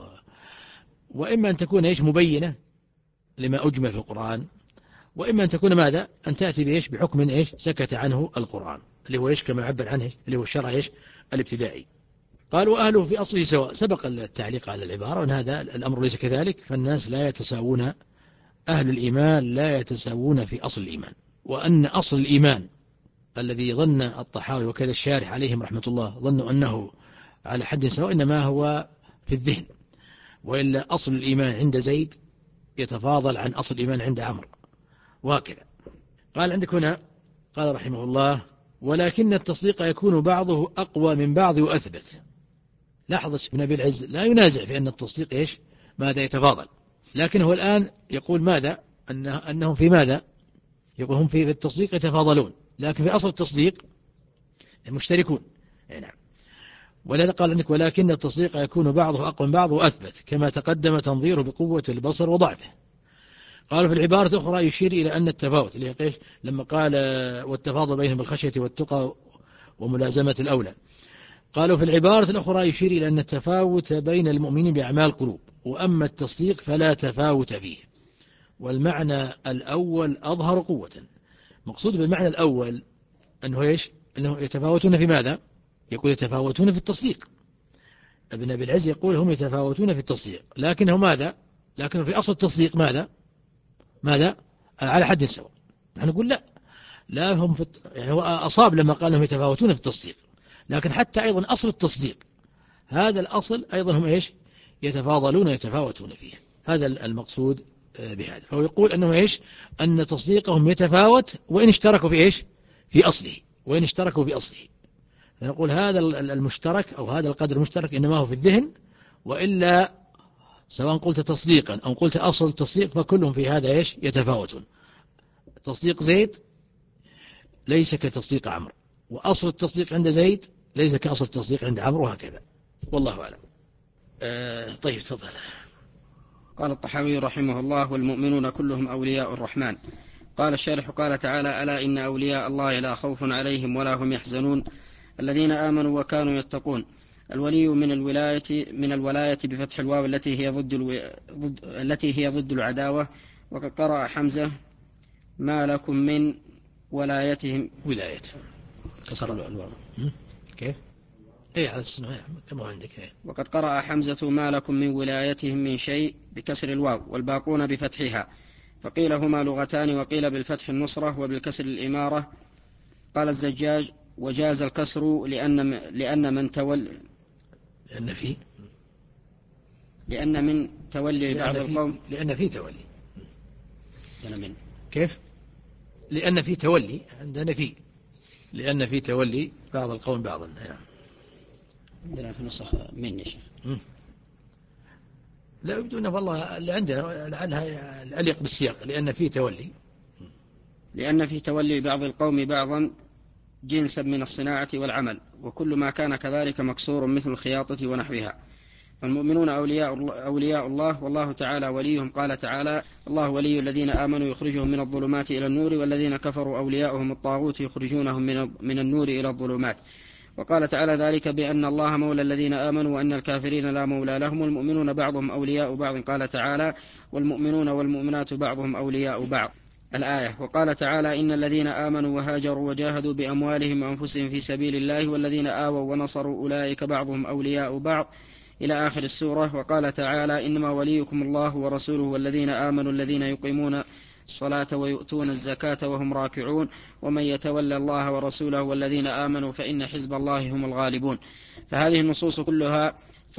وإما أن تكون إيش مبينة لما أجمل في القرآن، وإما أن تكون ماذا؟ أن تأتي بإيش؟ بحكم إيش سكت عنه القرآن، اللي هو إيش كما عبر عنه اللي هو الشرع إيش الابتدائي. قال وأهله في أصله سواء. سبق التعليق على العبارة وأن هذا الأمر ليس كذلك، فالناس لا يتساوون، أهل الإيمان لا يتساوون في أصل الإيمان، وأن أصل الإيمان الذي ظن الطحاوي وكذا الشارح عليهم رحمة الله ظنوا أنه على حد سواء، إنما هو في الذهن، وإلا أصل الإيمان عند زيد يتفاضل عن أصل الإيمان عند عمرو، وهكذا. قال عندك هنا قال رحمه الله ولكن التصديق يكون بعضه أقوى من بعض وأثبت. لاحظ ابن أبي العز لا ينازع في أن التصديق إيش ماذا يتفاضل، لكن هو الآن يقول ماذا أنه أنهم في ماذا يقول هم في التصديق يتفاضلون، لكن في أصل التصديق المشتركون. نعم. ولذا قال عندك ولكن التصديق يكون بعضه أقوى من بعض وأثبت، كما تقدم تنظيره بقوة البصر وضعفه. قالوا في العبارة الأخرى يشير إلى أن التفاوت اللي قيش لما قال والتفاضل بينهم بالخشية والتقى وملازمة الأولى. قالوا في العبارة الأخرى يشير إلى أن التفاوت بين المؤمنين بأعمال القلوب، وأما التصديق فلا تفاوت فيه. والمعنى الأول أظهر قوة. مقصود بالمعنى الأول أنه إيش أنه يتفاوتون في ماذا؟ يقول يتفاوتون في التصديق. ابن أبي العز يقول هم يتفاوتون في التصديق، لكنه ماذا؟ لكنه في أصل التصديق ماذا؟ ماذا؟ على حد سواء. نحن نقول لا لا هم في يعني هو أصاب لما قال هم يتفاوتون في التصديق، لكن حتى أيضا أصل التصديق هذا الأصل أيضا هم إيش يتفاضلون يتفاوتون فيه. هذا المقصود بهذا. فهو يقول أنه إيش؟ أن تصديقهم يتفاوت وإن اشتركوا في إيش؟ في أصله، وإن اشتركوا في أصله. فنقول هذا المشترك أو هذا القدر المشترك إنما هو في الذهن، وإلا سواء قلت تصديقا أو قلت أصل التصديق فكلهم في هذا إيش؟ يتفاوتون. تصديق زيد ليس كتصديق عمرو، وأصل التصديق عند زيد ليس كأصل التصديق عند عمرو، وهكذا. والله أعلم. آه طيب تفضل. قال الطحاوي رحمه الله: والمؤمنون كلهم أولياء الرحمن. قال الشارح: قال تعالى: ألا إن أولياء الله لا خوف عليهم ولا هم يحزنون الذين آمنوا وكانوا يتقون. الولي من الولاية من الولاية بفتح الواو التي هي ضد, الو... ضد التي هي ضد العداوة. وقد قرأ حمزة: ما لكم من ولايتهم ولاية كسر الواو. كيف؟ اي على السنة كما عندك. ايه. وقد قرأ حمزة: ما لكم من ولايتهم من شيء بكسر الواو، والباقون بفتحها. فقيل هما لغتان، وقيل بالفتح النصرة وبالكسر الإمارة. قال الزجاج: وجاز الكسر لأن لأن من تولى لأن في لأن من تولي بعض القوم لأن في تولي لأن من كيف؟ لأن في تولي عندنا في لأن في تولي بعض القوم بعضا. يعني عندنا في نسخ من يا شيخ. لا يبدون والله اللي عندنا لعلها الأليق بالسياق، لأن في تولي لأن في تولي بعض القوم بعضا جنسا من الصناعة والعمل، وكل ما كان كذلك مكسور مثل الخياطة ونحوها. فالمؤمنون أولياء, أولياء الله، والله تعالى وليهم. قال تعالى: الله ولي الذين آمنوا يخرجهم من الظلمات إلى النور، والذين كفروا أولياؤهم الطاغوت يخرجونهم من النور إلى الظلمات. وقال تعالى ذلك بأن الله مولى الذين آمنوا وأن الكافرين لا مولى لهم. والمؤمنون بعضهم أولياء بعض. قال تعالى: والمؤمنون والمؤمنات بعضهم أولياء بعض، الآية. وقال تعالى: إن الذين آمنوا وهاجروا وجاهدوا بأموالهم وأنفسهم في سبيل الله والذين آووا ونصروا أولئك بعضهم أولياء بعض، إلى آخر السورة. وقال تعالى: إنما وليكم الله ورسوله والذين آمنوا الذين يقيمون الصلاة ويؤتون الزكاة وهم راكعون، ومن يتولى الله ورسوله والذين آمنوا فإن حزب الله هم الغالبون. فهذه النصوص كلها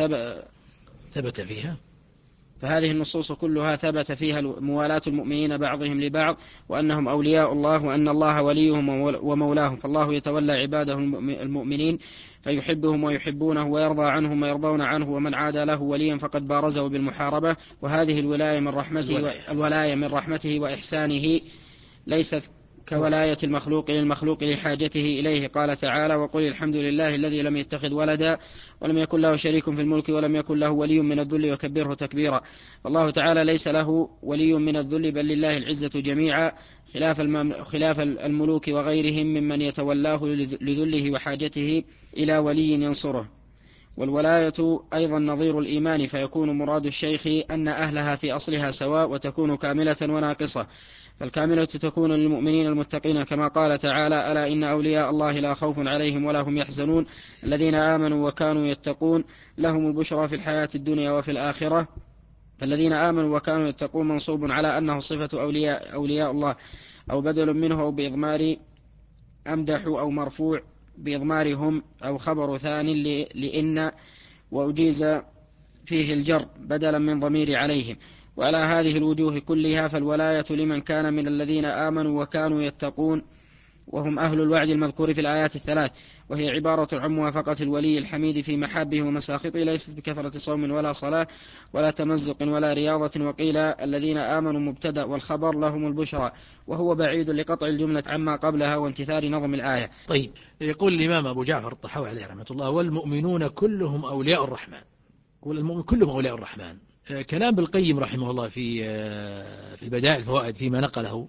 ثبت فيها فهذه النصوص كلها ثبت فيها موالاة المؤمنين بعضهم لبعض، وأنهم أولياء الله، وأن الله وليهم ومولاهم. فالله يتولى عباده المؤمنين فيحبهم ويحبونه، ويرضى عنهم ويرضون عنه، ومن عادى له وليا فقد بارزه بالمحاربة. وهذه الولاية من رحمته الولاية. الولاية من رحمته وإحسانه، ليست كولاية المخلوق للمخلوق لحاجته إليه. قال تعالى: وقل الحمد لله الذي لم يتخذ ولدا ولم يكن له شريك في الملك ولم يكن له ولي من الذل وكبره تكبيرا. فالله تعالى ليس له ولي من الذل، بل لله العزة جميعا، خلاف, خلاف الملوك وغيرهم ممن يتولاه لذله وحاجته إلى ولي ينصره. والولاية أيضا نظير الإيمان، فيكون مراد الشيخ أن أهلها في أصلها سواء، وتكون كاملة وناقصة. فالكاملة تكون للمؤمنين المتقين، كما قال تعالى: ألا إن أولياء الله لا خوف عليهم ولا هم يحزنون الذين آمنوا وكانوا يتقون لهم البشرى في الحياة الدنيا وفي الآخرة. فالذين آمنوا وكانوا يتقون منصوب على أنه صفة أولياء, أولياء الله، أو بدل منه، أو بإضمار أمدح، أو مرفوع بإضمارهم، أو خبر ثاني لإن وأجيز فيه الجر بدلا من ضمير عليهم. وعلى هذه الوجوه كلها فالولاية لمن كان من الذين آمنوا وكانوا يتقون، وهم أهل الوعد المذكور في الآيات الثلاث، وهي عبارة عن موافقة الولي الحميد في محابه ومساخطه، ليست بكثرة صوم ولا صلاة ولا تمزق ولا رياضة. وقيل الذين آمنوا مبتدأ والخبر لهم البشرى، وهو بعيد لقطع الجملة عما قبلها وامتثال نظم الآية. طيب، يقول الإمام أبو جعفر الطحاوي عليه رحمة الله: والمؤمنون كلهم أولياء الرحمن. يقول المؤمن كلهم أولياء الرحمن. كلام بالقيم رحمه الله في في البدائع الفوائد فيما نقله،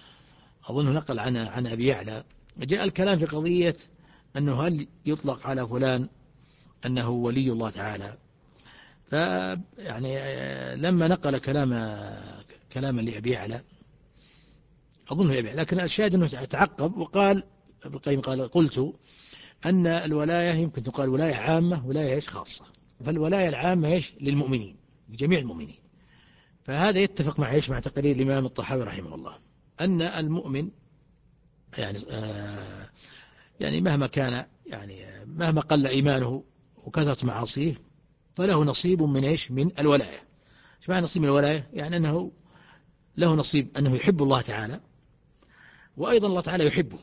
أظنه نقل عن عن أبي يعلى، جاء الكلام في قضية أنه هل يطلق على فلان أنه ولي الله تعالى. فيعني لما نقل كلام كلاما لأبي يعلى أظنه أبي يعلى، لكن الشاهد أنه تعقب وقال ابن القيم قال: قلت أن الولاية يمكن تقال ولاية عامة ولاية إيش خاصة. فالولاية العامة إيش للمؤمنين، لجميع المؤمنين. فهذا يتفق مع إيش مع تقرير الإمام الطحاوي رحمه الله، أن المؤمن يعني آه يعني مهما كان، يعني مهما قل إيمانه وكثرت معاصيه، فله نصيب من إيش من الولاية. ايش معنى نصيب من الولاية؟ يعني أنه له نصيب أنه يحب الله تعالى، وأيضا الله تعالى يحبه،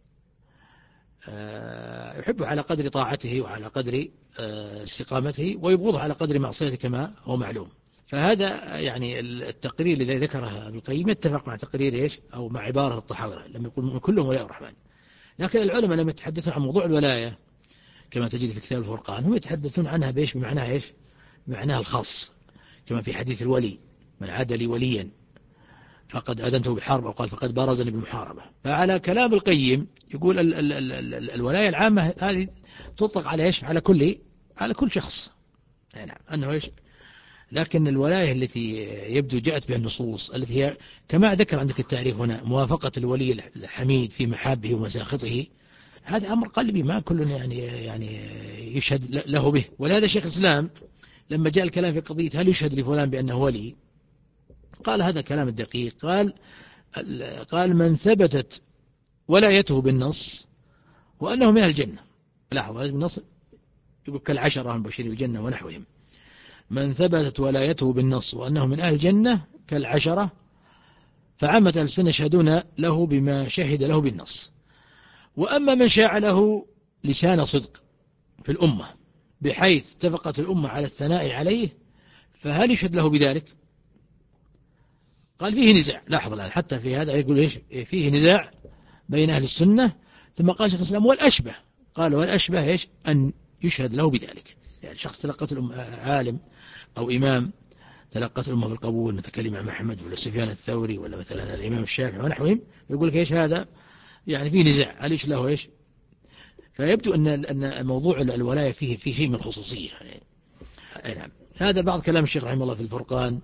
يحبه على قدر طاعته وعلى قدر استقامته، ويبغضه على قدر معصيته كما هو معلوم. فهذا يعني التقرير الذي ذكره ابن القيم يتفق مع تقرير إيش أو مع عبارة الطحاوي لم يقول كلهم ولاء الرحمن. لكن العلماء لما يتحدثون عن موضوع الولاية كما تجد في كتاب الفرقان هم يتحدثون عنها بإيش؟ بمعناها إيش؟ بمعناها الخاص، كما في حديث الولي: من عاد لي وليا فقد أذنته بالحرب، أو قال فقد بارزني بالمحاربة. فعلى كلام القيم يقول ال ال ال ال ال الولاية العامة هذه تطلق على إيش؟ على كل على كل شخص. نعم أنه إيش؟ لكن الولاية التي يبدو جاءت بها النصوص التي هي كما ذكر عندك التعريف هنا موافقة الولي الحميد في محابه ومساخطه، هذا أمر قلبي ما كل يعني يعني يشهد له به. ولهذا شيخ الإسلام لما جاء الكلام في قضية هل يشهد لفلان بأنه ولي، قال هذا كلام الدقيق. قال قال من ثبتت ولايته بالنص وأنه من الجنة. لاحظ هذا بالنص يقول كالعشرة المبشرين بالجنة ونحوهم. من ثبتت ولايته بالنص وأنه من أهل الجنة كالعشرة، فعامة السنة يشهدون له بما شهد له بالنص. وأما من شاع له لسان صدق في الأمة بحيث اتفقت الأمة على الثناء عليه، فهل يشهد له بذلك؟ قال فيه نزاع. لاحظ الآن حتى في هذا يقول إيش؟ فيه نزاع بين أهل السنة. ثم قال شيخ الإسلام والأشبه، قال والأشبه إيش؟ أن يشهد له بذلك. يعني شخص تلقت الأمة عالم أو إمام تلقت الأمة بالقبول مثل الإمام أحمد ولا سفيان الثوري ولا مثلا الإمام الشافعي ونحوهم، يقول لك إيش هذا؟ يعني فيه نزاع هل يشهد له إيش؟ فيبدو أن أن موضوع الولاية فيه فيه شيء من الخصوصية. يعني نعم هذا بعض كلام الشيخ رحمه الله في الفرقان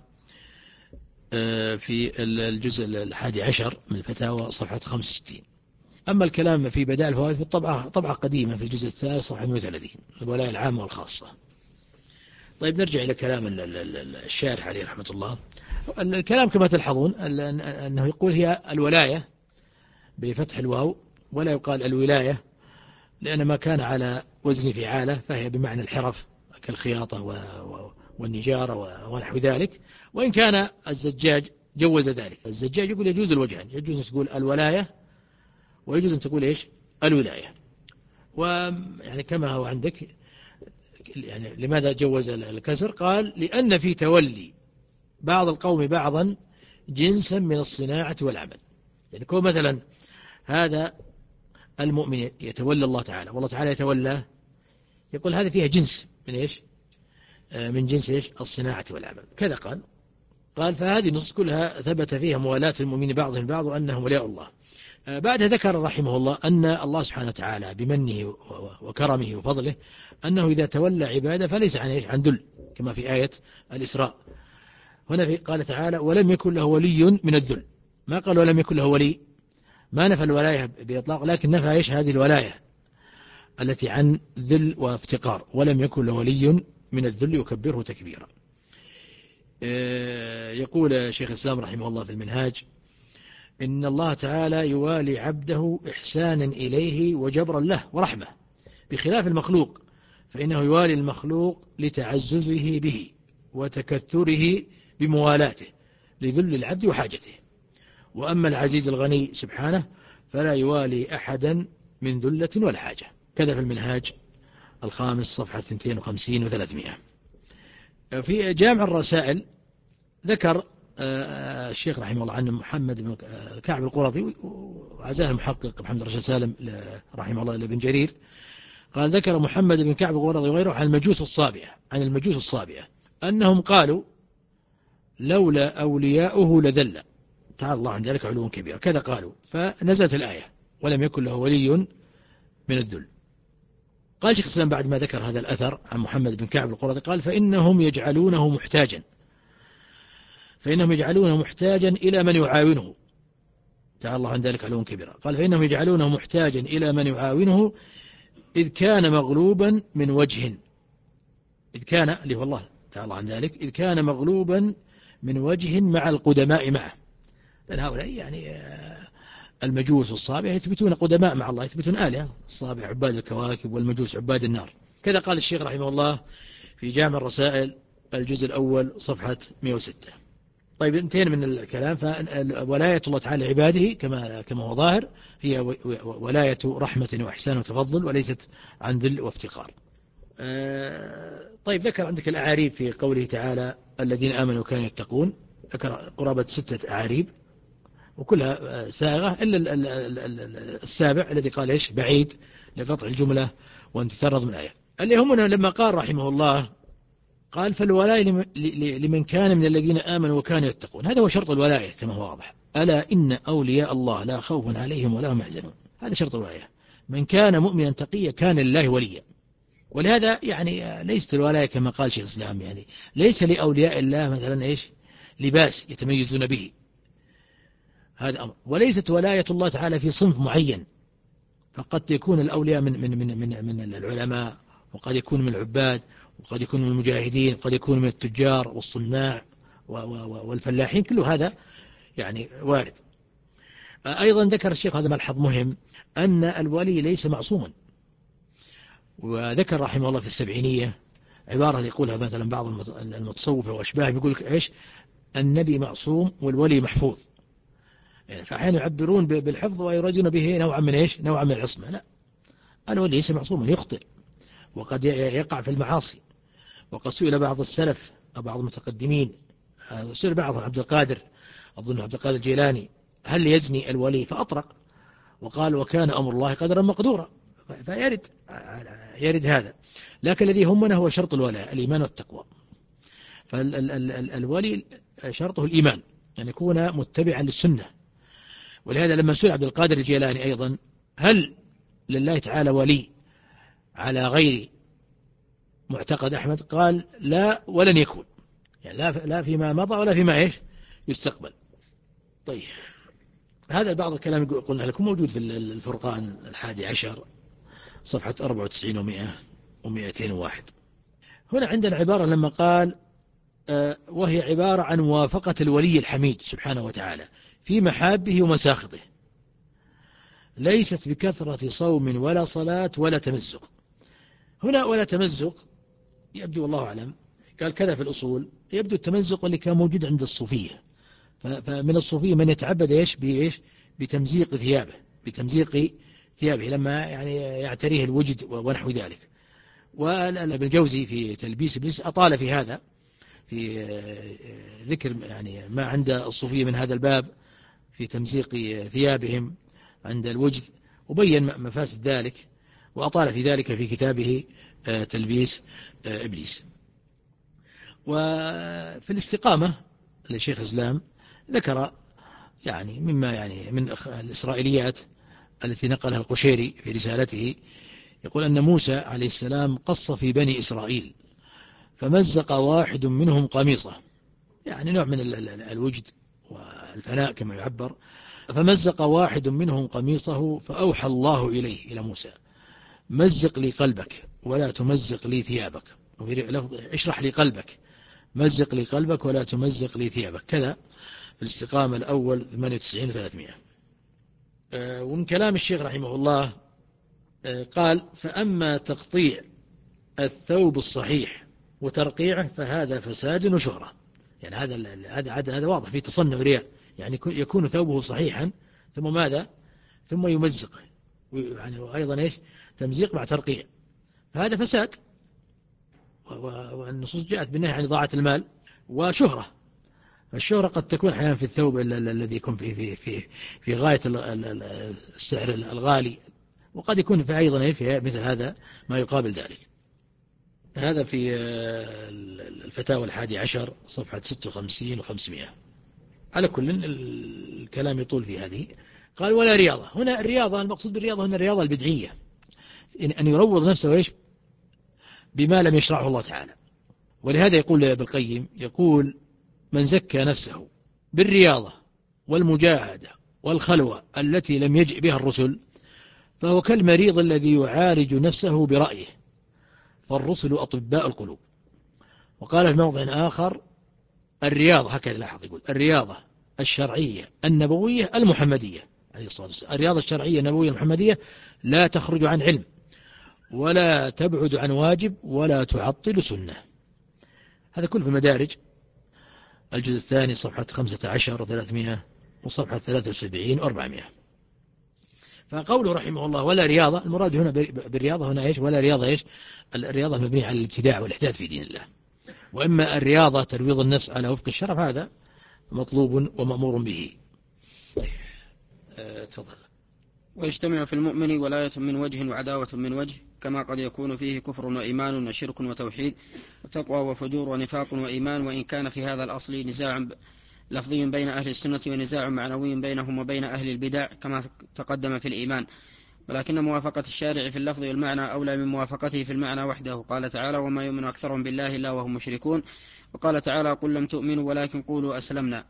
في الجزء الحادي عشر من الفتاوى صفحة خمسة وستين. أما الكلام في بدائل الفوائد في الطبعة طبعة قديمة في الجزء الثالث صفحة مئة وثلاثين، الولاية العامة والخاصة. طيب نرجع إلى كلام الشارح عليه رحمة الله. الكلام كما تلحظون أنه يقول هي الولاية بفتح الواو، ولا يقال الولاية، لأن ما كان على وزن فعالة فهي بمعنى الحرف كالخياطة والنجارة ونحو ذلك. وإن كان الزجاج جوز ذلك، الزجاج يقول يجوز الوجهان، يجوز أن تقول الولاية ويجوز أن تقول إيش؟ الولاية. ويعني كما هو عندك يعني لماذا جوز الكسر؟ قال لأن في تولي بعض القوم بعضا جنسا من الصناعة والعمل. يعني كون مثلا هذا المؤمن يتولى الله تعالى والله تعالى يتولى، يقول هذا فيها جنس من إيش؟ من جنس إيش؟ الصناعة والعمل. كذا قال قال فهذه النصوص كلها ثبت فيها موالاة المؤمنين بعضهم بعض وأنهم ولاء الله. بعد ذكر رحمه الله أن الله سبحانه وتعالى بمنه وكرمه وفضله أنه إذا تولى عباده فليس عن إيش؟ عن ذل، كما في آية الإسراء. هنا قال تعالى ولم يكن له ولي من الذل، ما قال ولم يكن له ولي، ما نفى الولاية بإطلاق، لكن نفى إيش؟ هذه الولاية التي عن ذل وافتقار. ولم يكن له ولي من الذل يكبره تكبيرا. يقول شيخ الإسلام رحمه الله في المنهاج إن الله تعالى يوالي عبده إحسانا إليه وجبرا له ورحمة، بخلاف المخلوق فإنه يوالي المخلوق لتعززه به وتكثره بموالاته لذل العبد وحاجته. وأما العزيز الغني سبحانه فلا يوالي أحدا من ذلة ولا حاجة. كذا في المنهاج الخامس صفحة اثنين وخمسين وثلاثمائة. في جامع الرسائل ذكر الشيخ رحمه الله عن محمد بن كعب القرظي وعزاه المحقق محمد رشاد سالم رحمه الله لابن جرير، قال ذكر محمد بن كعب القرظي وغيره عن المجوس الصابئة عن المجوس الصابئة أنهم قالوا لولا أولياؤه لذل، تعالى الله عن ذلك علو كبير. كذا قالوا فنزلت الآية ولم يكن له ولي من الذل. قال شيخ الإسلام بعد ما ذكر هذا الأثر عن محمد بن كعب القرظي قال فإنهم يجعلونه محتاجا فإنهم يجعلونه محتاجا إلى من يعاونه، تعالى الله عن ذلك علوا كبيرا. قال فإنهم يجعلونه محتاجا إلى من يعاونه إذ كان مغلوبا من وجه، إذ كان اللي هو الله تعالى الله عن ذلك إذ كان مغلوبا من وجه مع القدماء معه. لأن هؤلاء يعني المجوس والصابئة يثبتون قدماء مع الله، يثبتون آلهة، الصابئة عباد الكواكب والمجوس عباد النار. كذا قال الشيخ رحمه الله في جامع الرسائل الجزء الأول صفحة مئة وستة. طيب انتهينا من الكلام. فولاية الله تعالى عباده كما كما هو ظاهر هي ولاية رحمة وإحسان وتفضل، وليست عن ذل وافتقار. طيب ذكر عندك الأعاريب في قوله تعالى الذين آمنوا وكانوا يتقون، ذكر قرابة ستة أعاريب وكلها سائغة إلا السابع الذي قال إيش بعيد لقطع الجملة وانتثار من الآية. اللي همنا لما قال رحمه الله قال فالولاية لمن كان من الذين آمنوا وكانوا يتقون، هذا هو شرط الولاية كما هو واضح. ألا إن أولياء الله لا خوف عليهم ولا هم يحزنون، هذا شرط الولاية. من كان مؤمنا تقيا كان لله وليا. ولهذا يعني ليست الولاية كما قال شيخ الإسلام، يعني ليس لأولياء الله مثلا إيش لباس يتميزون به، هذا أمر. وليست ولاية الله تعالى في صنف معين، فقد يكون الأولياء من من من من, من العلماء، وقد يكون من العباد، وقد يكون من المجاهدين، وقد يكون من التجار والصناع والفلاحين، كل هذا يعني وارد. أيضا ذكر الشيخ هذا ملحظ مهم، أن الولي ليس معصوما. وذكر رحمه الله في السبعينية عبارة يقولها مثلا بعض المتصوفة وأشباه، يقول إيش النبي معصوم والولي محفوظ. يعني فأحيانا يعبرون بالحفظ ويريدون به نوعا من إيش نوعا من العصمة. لا، الولي ليس معصوما، يخطئ وقد يقع في المعاصي. وقد سئل بعض السلف أو بعض المتقدمين، سئل بعضهم عبد القادر أظن عبد القادر الجيلاني هل يزني الولي فأطرق وقال وكان أمر الله قدرا مقدورا، فيرد يرد هذا. لكن الذي همنا هو شرط الولاء الإيمان والتقوى. فالولي شرطه الإيمان، يعني يكون متبعا للسنة. ولهذا لما سئل عبد القادر الجيلاني أيضا هل لله تعالى ولي على غير معتقد أحمد، قال لا ولن يكون، يعني لا لا فيما مضى ولا فيما إيش يستقبل. طيب هذا بعض الكلام قلنا لكم موجود في الفرقان الحادي عشر صفحة أربعة وتسعين ومئة ومئتين وواحد. هنا عندنا عبارة لما قال آه وهي عبارة عن موافقة الولي الحميد سبحانه وتعالى في محابه ومساخطه، ليست بكثرة صوم ولا صلاة ولا تمزق. هنا ولا تمزق يبدو والله أعلم قال كذا في الأصول، يبدو التمزق اللي كان موجود عند الصوفية. فمن الصوفية من يتعبد إيش بإيش بتمزيق ثيابه، بتمزيق ثيابه لما يعني يعتريه الوجد ونحو ذلك. وابن الجوزي في تلبيس إبليس أطال في هذا، في ذكر يعني ما عند الصوفية من هذا الباب في تمزيق ثيابهم عند الوجد، وبين مفاسد ذلك، وأطال في ذلك في كتابه تلبيس إبليس. وفي الاستقامة لشيخ الإسلام ذكر يعني مما يعني من الإسرائيليات التي نقلها القشيري في رسالته، يقول أن موسى عليه السلام قص في بني إسرائيل فمزق واحد منهم قميصه، يعني نوع من الوجد والفناء كما يعبر. فمزق واحد منهم قميصه فأوحى الله إليه إلى موسى مزق لي قلبك ولا تمزق لي ثيابك، اشرح لي قلبك مزق لي قلبك ولا تمزق لي ثيابك. كذا في الاستقامة الأول ثمانية وتسعين وثلاثمائة. ومن كلام الشيخ رحمه الله قال فأما تقطيع الثوب الصحيح وترقيعه فهذا فساد وشهرة. يعني هذا هذا هذا واضح في تصنع رياء، يعني يكون ثوبه صحيحا ثم ماذا ثم يمزقه، يعني وأيضا إيش تمزيق مع ترقيع، فهذا فساد. والنصوص جاءت بالنهي عن إضاعة المال وشهرة. فالشهرة قد تكون أحيانا في الثوب الذي يكون في في في في غاية السعر الغالي، وقد يكون في أيضا في مثل هذا ما يقابل ذلك. هذا في الفتاوى الحادي عشر صفحة ستة وخمسين وخمسمائة. على كل الكلام يطول في هذه. قال ولا رياضة. هنا الرياضة المقصود بالرياضة هنا الرياضة البدعية، أن يروض نفسه إيش بما لم يشرعه الله تعالى. ولهذا يقول ابن القيم يقول من زكى نفسه بالرياضة والمجاهدة والخلوة التي لم يجئ بها الرسل فهو كالمريض الذي يعالج نفسه برأيه، فالرسل أطباء القلوب. وقال في موضع آخر الرياضة، هكذا لاحظ يقول الرياضة الشرعية النبوية المحمدية عليه الصلاة والسلام، الرياضة الشرعية النبوية المحمدية لا تخرج عن علم ولا تبعد عن واجب ولا تعطل سنة. هذا كله في المدارج الجزء الثاني صفحة خمسة عشر وثلاثمائة وصفحة ثلاثة وسبعين وأربعمائة. فقوله رحمه الله ولا رياضة، المراد هنا بالرياضة هنا إيش؟ ولا رياضة إيش؟ الرياضة مبنية على الابتداع والإحداث في دين الله. وإما الرياضة ترويض النفس على وفق الشرف، هذا مطلوب ومأمور به. أه تفضل. ويجتمع في المؤمن ولاية من وجه وعداوة من وجه، كما قد يكون فيه كفر وإيمان وشرك وتوحيد وتقوى وفجور ونفاق وإيمان، وإن كان في هذا الأصل نزاع لفظي بين أهل السنة ونزاع معنوي بينهم وبين أهل البدع كما تقدم في الإيمان، ولكن موافقة الشارع في اللفظ والمعنى أولى من موافقته في المعنى وحده. قال تعالى وما يؤمن أكثرهم بالله إلا وهم مشركون، وقال تعالى قل لم تؤمنوا ولكن قولوا أسلمنا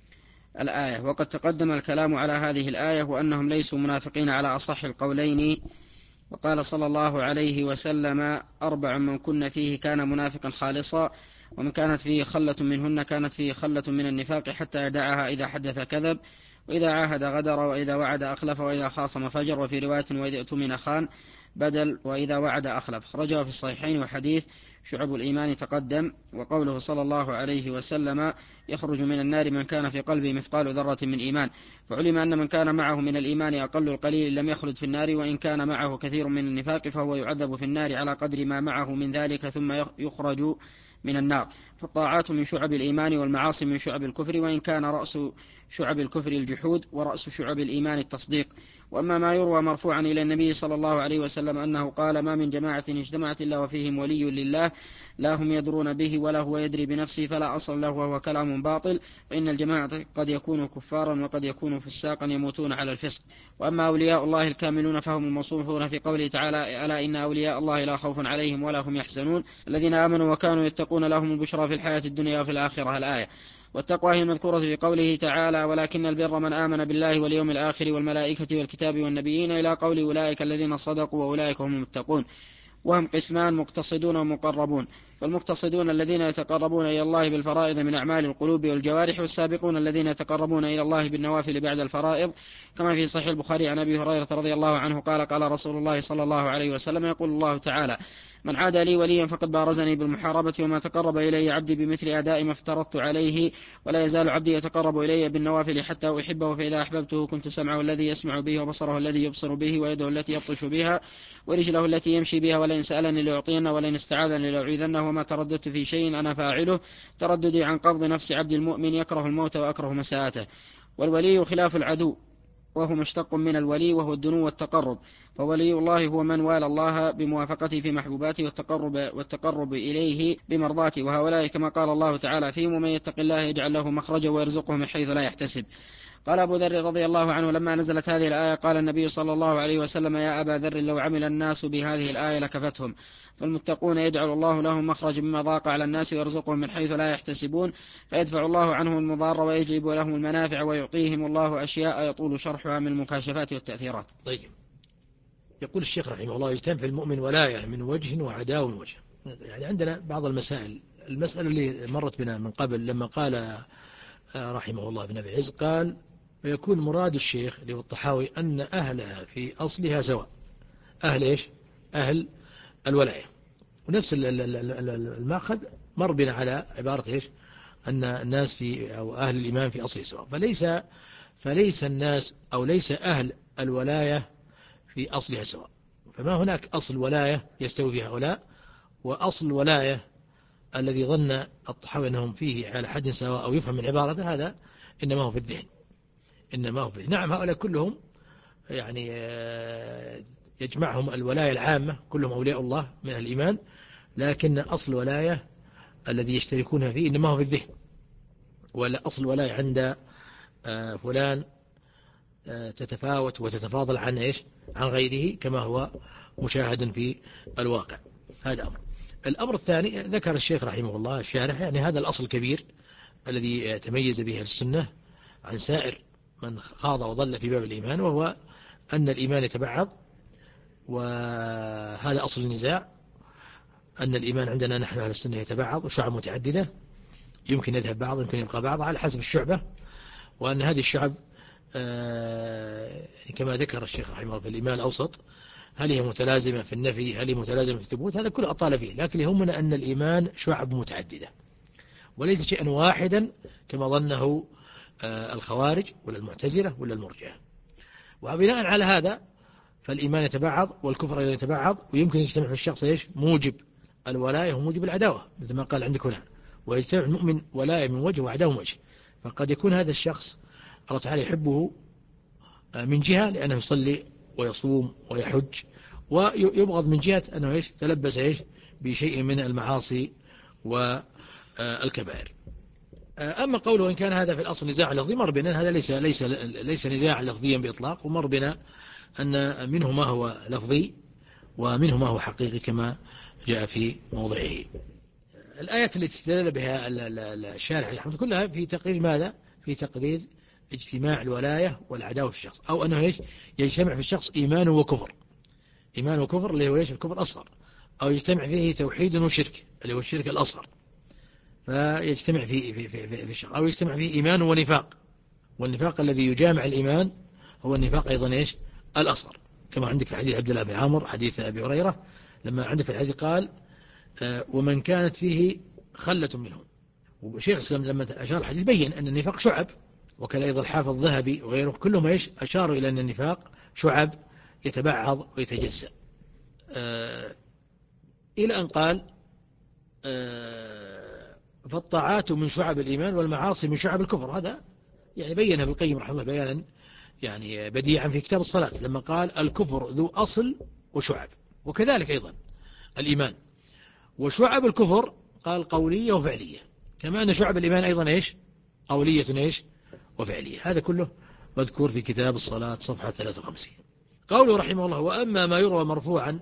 الآية. وقد تقدم الكلام على هذه الآية وأنهم ليسوا منافقين على أصح القولين. وقال صلى الله عليه وسلم أربع من كن فيه كان منافقا خالصا، ومن كانت فيه خلة منهن كانت فيه خلة من النفاق حتى يدعها إذا حدث كذب، وإذا عاهد غدر، وإذا وعد أخلف، وإذا خاصم فجر، وفي رواية وإذا اؤتمن خان بدل وإذا وعد أخلف. خرجه في الصحيحين. وحديث شعب الإيمان تقدم. وقوله صلى الله عليه وسلم يخرج من النار من كان في قلبه مثقال ذرة من إيمان، فعلم أن من كان معه من الإيمان أقل القليل لم يخلد في النار، وإن كان معه كثير من النفاق فهو يعذب في النار على قدر ما معه من ذلك ثم يخرج من النار. فالطاعات من شعب الإيمان والمعاصي من شعب الكفر، وإن كان رأس شعب الكفر الجحود ورأس شعب الإيمان التصديق. وأما ما يروى مرفوعا إلى النبي صلى الله عليه وسلم أنه قال ما من جماعة اجتمعت إلا وفيهم ولي لله لا هم يدرون به ولا هو يدري بنفسه فلا أصل له وهو كلام باطل، فإن الجماعة قد يكونوا كفارا وقد يكونوا فساقا يموتون على الفسق. وأما أولياء الله الكاملون فهم الموصوفون في قوله تعالى ألا إن أولياء الله لا خوف عليهم ولا هم يحزنون الذين آمنوا وكانوا يتقون لهم البشرى في الحياة الدنيا وفي الآخرة الآية. والتقوى هي المذكورة في قوله تعالى ولكن البر من آمن بالله واليوم الآخر والملائكة والكتاب والنبيين إلى قول أولئك الذين صدقوا وأولئك هم المتقون. وهم قسمان مقتصدون ومقربون، فالمقتصدون الذين يتقربون إلى الله بالفرائض من أعمال القلوب والجوارح، والسابقون الذين يتقربون إلى الله بالنوافل بعد الفرائض، كما في صحيح البخاري عن أبي هريرة رضي الله عنه قال قال رسول الله صلى الله عليه وسلم يقول الله تعالى من عادى لي وليا فقد بارزني بالمحاربة، وما تقرب إلي عبدي بمثل أداء ما افترضت عليه، ولا يزال عبدي يتقرب إلي بالنوافل حتى أحبه، فإذا أحببته كنت سمعه الذي يسمع به وبصره الذي يبصر به ويده التي يبطش بها ورجله التي يمشي بها، ولئن سألني لأعطينه ولئن استعاذني لأعيذنه، وما ترددت في شيء أنا فاعله ترددي عن قبض نفس عبد المؤمن يكره الموت وأكره مساءته. والولي خلاف العدو وهو مشتق من الولي وهو الدنو والتقرب، فولي الله هو من والى الله بموافقته في محبوباته والتقرب, والتقرب إليه بمرضاته، وهؤلاء كما قال الله تعالى فيهم ومن يتق الله يجعل له مخرجا ويرزقه من حيث لا يحتسب. قال أبو ذر رضي الله عنه لما نزلت هذه الآية قال النبي صلى الله عليه وسلم يا أبا ذر لو عمل الناس بهذه الآية لكفتهم، فالمتقون يجعل الله لهم مخرج مما ضاق على الناس ويرزقهم من حيث لا يحتسبون، فيدفع الله عنهم المضار ويجلب لهم المنافع ويعطيهم الله أشياء يطول شرحها من المكاشفات والتأثيرات. طيب، يقول الشيخ رحمه الله يجتمع في المؤمن ولاية من وجه وعداء من وجه. يعني عندنا بعض المسائل، المسألة اللي مرت بنا من قبل لما قال رحمه الله ابن أبي العز قال ويكون مراد الشيخ اللي هو الطحاوي أن أهلها في أصلها سواء. أهل إيش؟ أهل الولاية. ونفس المأخذ مر بنا على عبارة إيش؟ أن الناس في أو أهل الإيمان في أصله سواء. فليس فليس الناس أو ليس أهل الولاية في أصلها سواء. فما هناك أصل ولاية يستوي فيها هؤلاء وأصل ولاية الذي ظن الطحاوي أنهم فيه على حد سواء أو يفهم من عبارته هذا إنما هو في الذهن إنما هو في الذهن. نعم هؤلاء كلهم يعني يجمعهم الولاية العامة كلهم أولياء الله من الإيمان، لكن أصل ولاية الذي يشتركون فيه إنما هو في الذهن. ولا أصل ولاية عند فلان تتفاوت وتتفاضل عن إيش؟ عن غيره كما هو مشاهد في الواقع. هذا أمر. الأمر الثاني ذكر الشيخ رحمه الله الشارح يعني هذا الأصل الكبير الذي تميز به السنة عن سائر من خاض وظل في باب الإيمان، وهو أن الإيمان يتبعض، وهذا أصل النزاع أن الإيمان عندنا نحن أهل السنة يتبعض وشعب متعددة يمكن يذهب بعض يمكن يبقى بعض على حسب الشعبة، وأن هذه الشعب كما ذكر الشيخ رحمه الله في الإيمان الأوسط هل هي متلازمة في النفي هل هي متلازمة في الثبوت، هذا كله أطال فيه، لكن يهمنا أن الإيمان شعب متعددة وليس شيئا واحدا كما ظنه الخوارج ولا المعتزلة ولا المرجئة. وبناء على هذا فالإيمان يتبعض والكفر أيضا يتبعض، ويمكن يجتمع في الشخص إيش؟ موجب الولاية وموجب العداوة مثل ما قال عندك هنا، ويجتمع المؤمن ولاية من وجه وعداوة من وجه. فقد يكون هذا الشخص الله تعالى يحبه من جهة لأنه يصلي ويصوم ويحج، ويبغض من جهة أنه إيش؟ تلبس إيش؟ بشيء من المعاصي والكبائر. أما قوله إن كان هذا في الأصل نزاع لفظي، مر بنا هذا ليس ليس ليس نزاع لفظيا بإطلاق، ومر بنا أن منه ما هو لفظي ومنه ما هو حقيقي كما جاء في موضعه. الآيات التي استدل بها الشارح رحمه كلها في تقرير ماذا؟ في تقرير اجتماع الولاية والعداوة في الشخص، أو أنه إيش؟ يجتمع في الشخص إيمان وكفر، إيمان وكفر اللي هو إيش؟ الكفر الأصغر، أو يجتمع فيه توحيد وشرك اللي هو الشرك الأصغر، فيجتمع في في في في الشخص، أو يجتمع فيه إيمان ونفاق، والنفاق الذي يجامع الإيمان هو النفاق أيضا إيش؟ الأصغر، كما عندك في حديث عبد الله بن عمرو حديث أبي هريرة لما عندك في الحديث قال ومن كانت فيه خلة منهم. وشيخ الإسلام لما أشار الحديث بين أن النفاق شعب، وكذا أيضا الحافظ الذهبي وغيره كلهم إيش؟ أشاروا إلى أن النفاق شعب يتبعض ويتجزأ، آه إلى أن قال آه فالطاعات من شعب الإيمان والمعاصي من شعب الكفر. هذا يعني بينها ابن القيم رحمه الله بيانا يعني بديعا في كتاب الصلاة لما قال الكفر ذو أصل وشعب، وكذلك أيضا الإيمان. وشعب الكفر قال قولية وفعلية، كما أن شعب الإيمان أيضا إيش؟ قولية إيش؟ وفعلية. هذا كله مذكور في كتاب الصلاة صفحة ثلاثة وخمسين. قوله رحمه الله وأما ما يروى مرفوعا،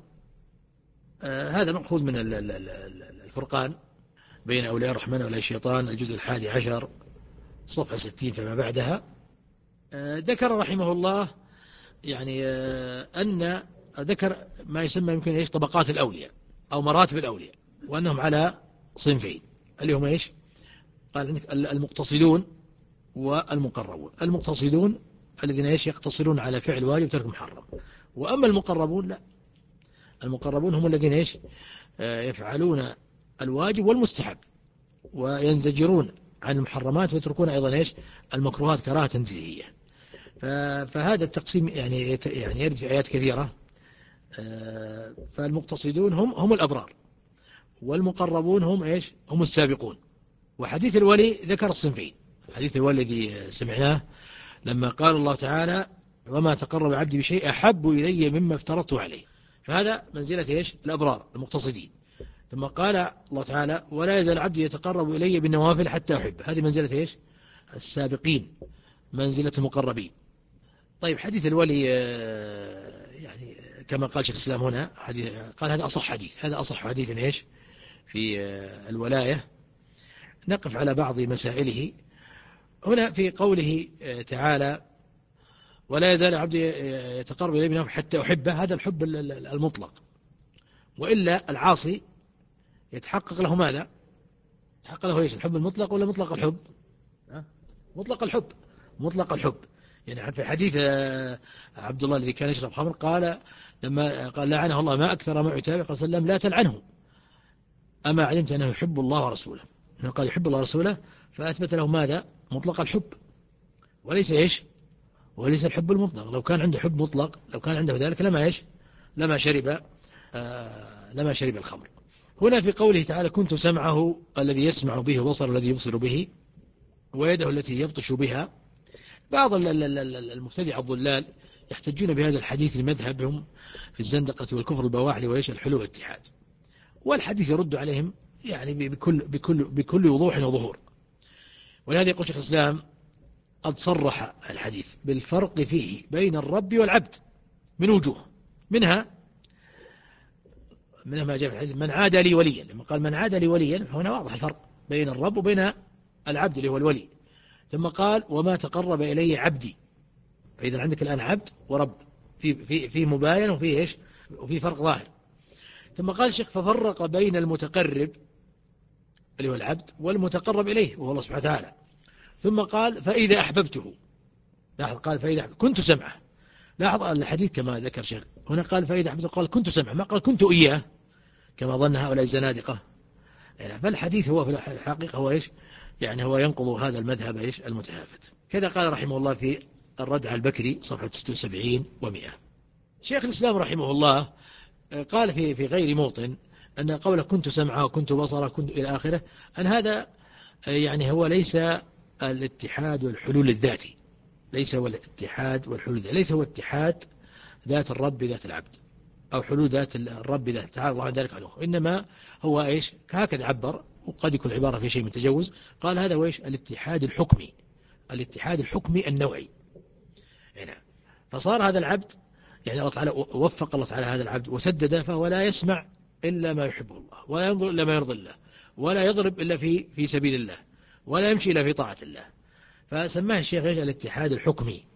آه هذا مأخوذ من الفرقان بين أولياء الرحمن وأولياء الشيطان الجزء الحادي عشر صفحة ستين فما بعدها. آه ذكر رحمه الله يعني آه أن ذكر ما يسمى يمكن إيش؟ طبقات الأولياء أو مراتب الأولياء، وأنهم على صنفين اللي هم إيش؟ قال عندك المقتصدون والمقربون. المقتصدون الذين إيش؟ يقتصرون على فعل واجب وترك محرم. وأما المقربون لا، المقربون هم الذين إيش؟ يفعلون الواجب والمستحب وينزجرون عن المحرمات ويتركون أيضا إيش؟ المكروهات كراهة تنزيهية. فهذا التقسيم يعني يعني يرد في آيات كثيرة. فالمقتصدون هم هم الأبرار، والمقربون هم إيش؟ هم السابقون. وحديث الولي ذكر الصنفين. حديث الولي الذي سمعناه لما قال الله تعالى وما تقرب عبدي بشيء أحب إلي مما افترضته عليه، فهذا منزلة إيش؟ الأبرار المقتصدين. ثم قال الله تعالى ولا يزال عبدي يتقرب إلي بالنوافل حتى أحب، هذه منزلة إيش؟ السابقين، منزلة المقربين. طيب حديث الولي يعني كما قال شيخ الإسلام هنا حديث قال هذا أصح حديث، هذا أصح حديث إيش؟ في الولاية. نقف على بعض مسائله هنا في قوله تعالى ولا يزال عبدي يتقرب إلي بالنوافل حتى أحبه، هذا الحب المطلق، وإلا العاصي يتحقق له ماذا؟ يتحقق له إيش؟ الحب المطلق ولا مطلق الحب؟ مطلق الحب، مطلق الحب. يعني في حديث عبد الله الذي كان يشرب خمر قال لما قال لعنه الله ما أكثر ما يتابع قال صلى الله عليه وسلم لا تلعنه أما علمت أنه يحب الله ورسوله. أنه قال يحب الله ورسوله فأثبت له ماذا؟ مطلق الحب، وليس إيش؟ وليس الحب المطلق. لو كان عنده حب مطلق، لو كان عنده ذلك لما إيش؟ لما شرب آه لما شرب الخمر. هنا في قوله تعالى كنت سمعه الذي يسمع به وبصر الذي يبصر به ويده التي يبطش بها. بعض المبتدع الضلال يحتجون بهذا الحديث لمذهبهم في الزندقة والكفر البواحل وإيش؟ الحلول والاتحاد، والحديث يرد عليهم يعني بكل, بكل, بكل وضوح وظهور. ولهذا يقول شيخ الإسلام قد صرح الحديث بالفرق فيه بين الرب والعبد من وجوه، منها منها ما جاء في الحديث من عادى لي وليا، لما قال من عادى لي وليا هنا واضح الفرق بين الرب وبين العبد اللي هو الولي. ثم قال وما تقرب إلي عبدي، فإذا عندك الآن عبد ورب في في في مباين وفي إيش؟ وفي فرق ظاهر. ثم قال الشيخ ففرق بين المتقرب اللي هو العبد والمتقرب إليه وهو الله سبحانه وتعالى. ثم قال فإذا أحببته، لاحظ قال فإذا أحببته كنت سمعه. لاحظ الحديث كما ذكر شيخ هنا قال فإذا أحببته قال كنت سمعه، ما قال كنت إياه كما ظن هؤلاء الزنادقة يعني فالحديث هو في الحقيقة هو إيش يعني هو ينقض هذا المذهب إيش المتهافت. كذا قال رحمه الله في الرد على البكري صفحة ستة وسبعين ومئة. شيخ الإسلام رحمه الله قال في في غير موطن أن قوله كنت سمعه وكنت بصره كنت إلى آخره أن هذا يعني هو ليس الاتحاد والحلول الذاتي، ليس هو الاتحاد والحلول الذاتي، ليس هو اتحاد ذات الرب بذات العبد أو حلول ذات الرب ذات تعالى الله عن ذلك عنه، إنما هو إيش هكذا عبر، وقد يكون عبارة في شيء من تجوز. قال هذا هو إيش الاتحاد الحكمي، الاتحاد الحكمي النوعي هنا. فصار هذا العبد يعني الله تعالى وفق الله تعالى هذا العبد وسدده، فهو لا يسمع إلا ما يحبه الله، ولا ينظر إلا ما يرضي الله، ولا يضرب إلا في في سبيل الله، ولا يمشي إلا في طاعة الله. فسماه الشيخ إيش الاتحاد الحكمي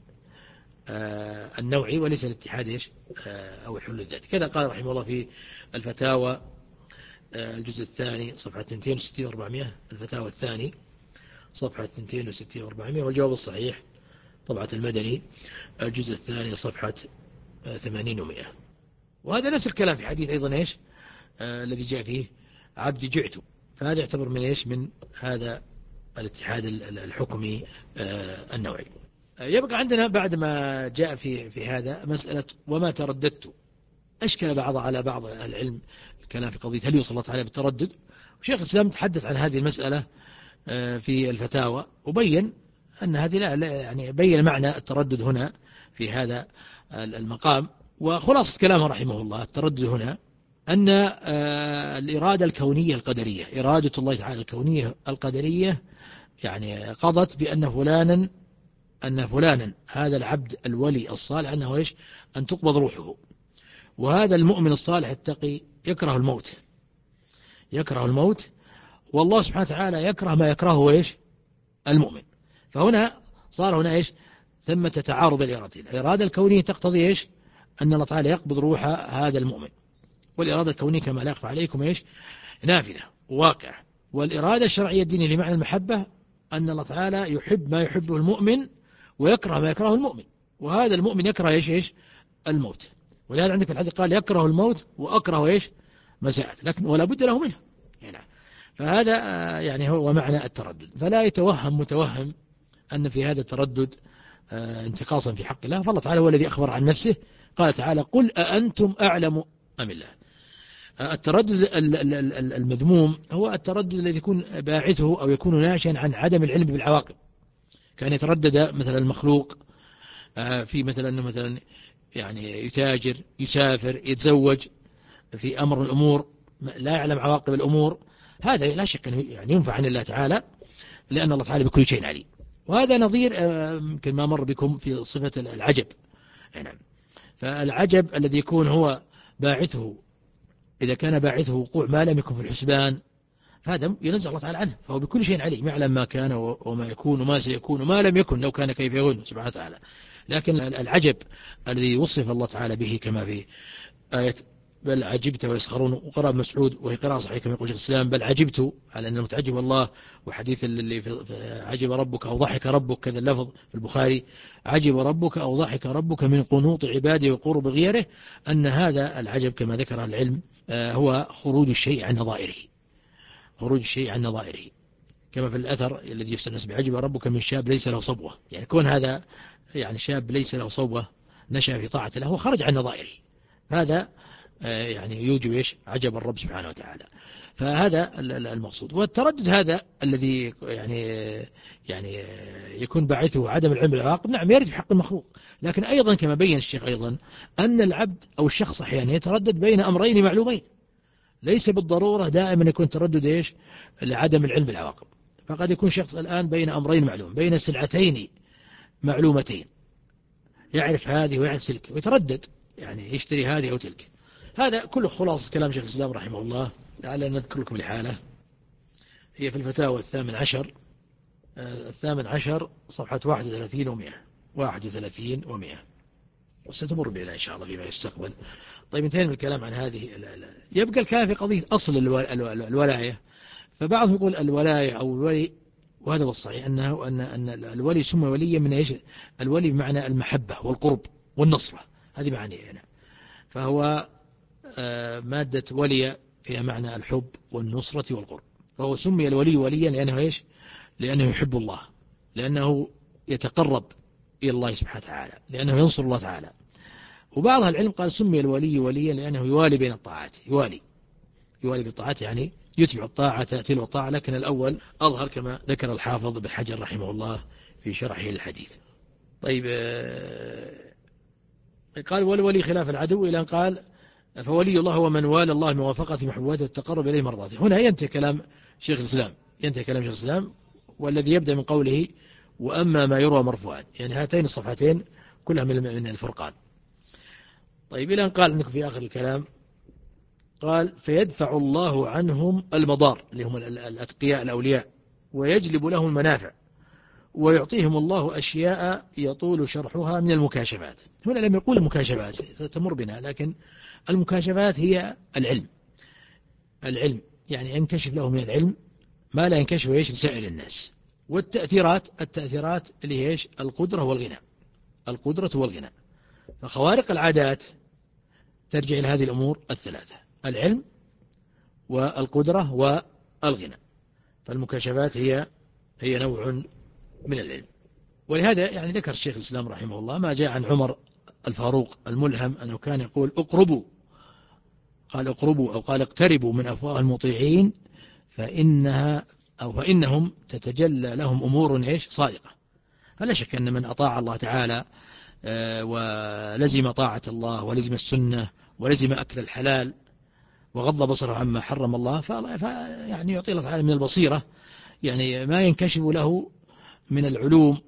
آه النوعي، وليس الاتحاد إيش آه أو الحلول الذاتي. كذا قال رحمه الله في الفتاوى آه الجزء الثاني صفحة اثنين وستين وأربعمائة، الفتاوى الثاني صفحة اثنين وستين وأربعمائة، والجواب الصحيح طبعة المدني الجزء الثاني صفحة ثمانين ومئة. وهذا نفس الكلام في حديث أيضا إيش آه الذي جاء فيه عبدي جعت، فهذا يعتبر من إيش من هذا الاتحاد الحكمي آه النوعي. آه يبقى عندنا بعد ما جاء في في هذا مسألة وما ترددت. أشكل بعض على بعض العلم الكلام في قضية هل يوصل الله تعالى بالتردد، وشيخ الإسلام تحدث عن هذه المسألة آه في الفتاوى، وبين أن هذه لا يعني بين معنى التردد هنا في هذا المقام. وخلاصة كلامه رحمه الله التردد هنا أن الإرادة الكونية القدرية، إرادة الله تعالى الكونية القدرية يعني قضت بأن فلانا أن فلانا هذا العبد الولي الصالح أنه إيش أن تقبض روحه، وهذا المؤمن الصالح التقي يكره الموت، يكره الموت، والله سبحانه وتعالى يكره ما يكرهه إيش المؤمن. فهنا صار هنا إيش ثمة تعارض الإرادتين. الإرادة الكونية تقتضي إيش أن الله تعالى يقبض روح هذا المؤمن، والإرادة الكونية كما لا يخفى عليكم إيش نافذة واقع. والإرادة الشرعية الدينية لمعنى المحبة أن الله تعالى يحب ما يحبه المؤمن ويكره ما يكرهه المؤمن، وهذا المؤمن يكره إيش إيش الموت. ولهذا عندك في الحديث قال يكره الموت وأكره إيش مساءته، لكن ولا بد له منه يعني. فهذا يعني هو معنى التردد. فلا يتوهم متوهم أن في هذا التردد انتقاصا في حق الله، فالله تعالى هو الذي أخبر عن نفسه. قال تعالى قل أأنتم أعلم أم الله. التردد المذموم هو التردد الذي يكون باعثه أو يكون ناشئا عن عدم العلم بالعواقب، كان يتردد مثلا المخلوق في مثلا أنه مثلا يعني يتاجر يسافر يتزوج في أمر من الأمور لا يعلم عواقب الأمور، هذا لا شك أنه يعني ينفع عن الله تعالى، لأن الله تعالى بكل شيء عليم. وهذا نظير يمكن ما مر بكم في صفة العجب. نعم. فالعجب الذي يكون هو باعثه إذا كان باعثه وقوع ما لم يكن في الحسبان فهذا ينزل الله تعالى عنه، فهو بكل شيء عليم، يعلم ما كان وما يكون وما سيكون وما لم يكن لو كان كيف يكون سبحانه وتعالى. لكن العجب الذي وصف الله تعالى به كما في آية بل عجبت ويسخرون، وقرأ مسعود وهي قراءة صحيحة كما يقول شيخ الإسلام بل عجبت على أن المتعجب الله، وحديث اللي في عجب ربك أو ضحك ربك كذا اللفظ في البخاري عجب ربك أو ضحك ربك من قنوط عباده وقرب غيره، أن هذا العجب كما ذكر العلم هو خروج الشيء عن نظائره، خروج الشيء عن نظائره، كما في الأثر الذي يستنس بعجب ربك من شاب ليس له صبوة، يعني كون هذا يعني شاب ليس له صبوة نشأ في طاعة الله هو خرج عن نظائره، هذا يعني يوجب إيش عجب الرب سبحانه وتعالى. فهذا المقصود. والتردد هذا الذي يعني يعني يكون باعثه عدم العلم بالعواقب نعم يرد في حق المخلوق، لكن أيضا كما بين الشيخ أيضا أن العبد أو الشخص أحيانا يتردد بين أمرين معلومين، ليس بالضرورة دائما يكون تردد إيش لعدم العلم بالعواقب. فقد يكون شخص الآن بين أمرين معلوم، بين سلعتين معلومتين، يعرف هذه ويعرف تلك ويتردد يعني يشتري هذه أو تلك. هذا كله خلاصة كلام شيخ الإسلام رحمه الله. لعل نذكر لكم الحالة هي في الفتاوى الثامن عشر الثامن عشر صفحة واحد وثلاثين ومئة واحد وثلاثين ومئة، وستمر بنا إن شاء الله فيما يستقبل. طيب انتهينا من الكلام عن هذه. يبقى الكلام في قضية أصل الولاية. فبعضهم يقول الولاية أو الولي، وهذا هو الصحيح أنه أن أن الولي سمى وليا من إيش الولي بمعنى المحبة والقرب والنصرة، هذه معنى هنا. فهو مادة ولي فيها معنى الحب والنصرة والقرب. فهو سمي الولي وليا لأنه إيش؟ لأنه يحب الله، لأنه يتقرب إلى الله سبحانه وتعالى، لأنه ينصر الله تعالى. وبعض العلم قال سمي الولي وليا لأنه يوالي بين الطاعات، يوالي يوالي بالطاعات يعني يتبع الطاعة تأتي له الطاعة، لكن الأول أظهر كما ذكر الحافظ بن حجر رحمه الله في شرحه للحديث. طيب قال والولي خلاف العدو، إلى أن قال فولي الله هو من والى الله موافقة محبوباته والتقرب إليه مرضاته. هنا ينتهي كلام شيخ الإسلام، ينتهي كلام شيخ الإسلام، والذي يبدأ من قوله وأما ما يروى مرفوعا، يعني هاتين الصفحتين كلها من الفرقان. طيب إلى أن قال عندك في آخر الكلام قال فيدفع الله عنهم المضار اللي هم الأتقياء الأولياء، ويجلب لهم المنافع، ويعطيهم الله أشياء يطول شرحها من المكاشفات. هنا لم يقول المكاشفات ستمر بنا، لكن المكاشفات هي العلم، العلم يعني ينكشف له من العلم ما لا ينكشف إيش لسائر الناس. والتأثيرات، التأثيرات اللي هي إيش؟ القدرة والغنى، القدرة والغنى. فخوارق العادات ترجع إلى هذه الأمور الثلاثة: العلم والقدرة والغنى. فالمكاشفات هي هي نوع من العلم. ولهذا يعني ذكر الشيخ الإسلام رحمه الله ما جاء عن عمر الفاروق الملهم أنه كان يقول اقربوا، قال اقربوا أو قال اقتربوا من أفواه المطيعين فإنها أو فإنهم تتجلى لهم أمور إيش صادقة. فلا شك أن من أطاع الله تعالى ولزم طاعة الله ولزم السنة ولزم أكل الحلال وغض بصره عما حرم الله، فيعني يعطي الله تعالى من البصيرة يعني ما ينكشف له من العلوم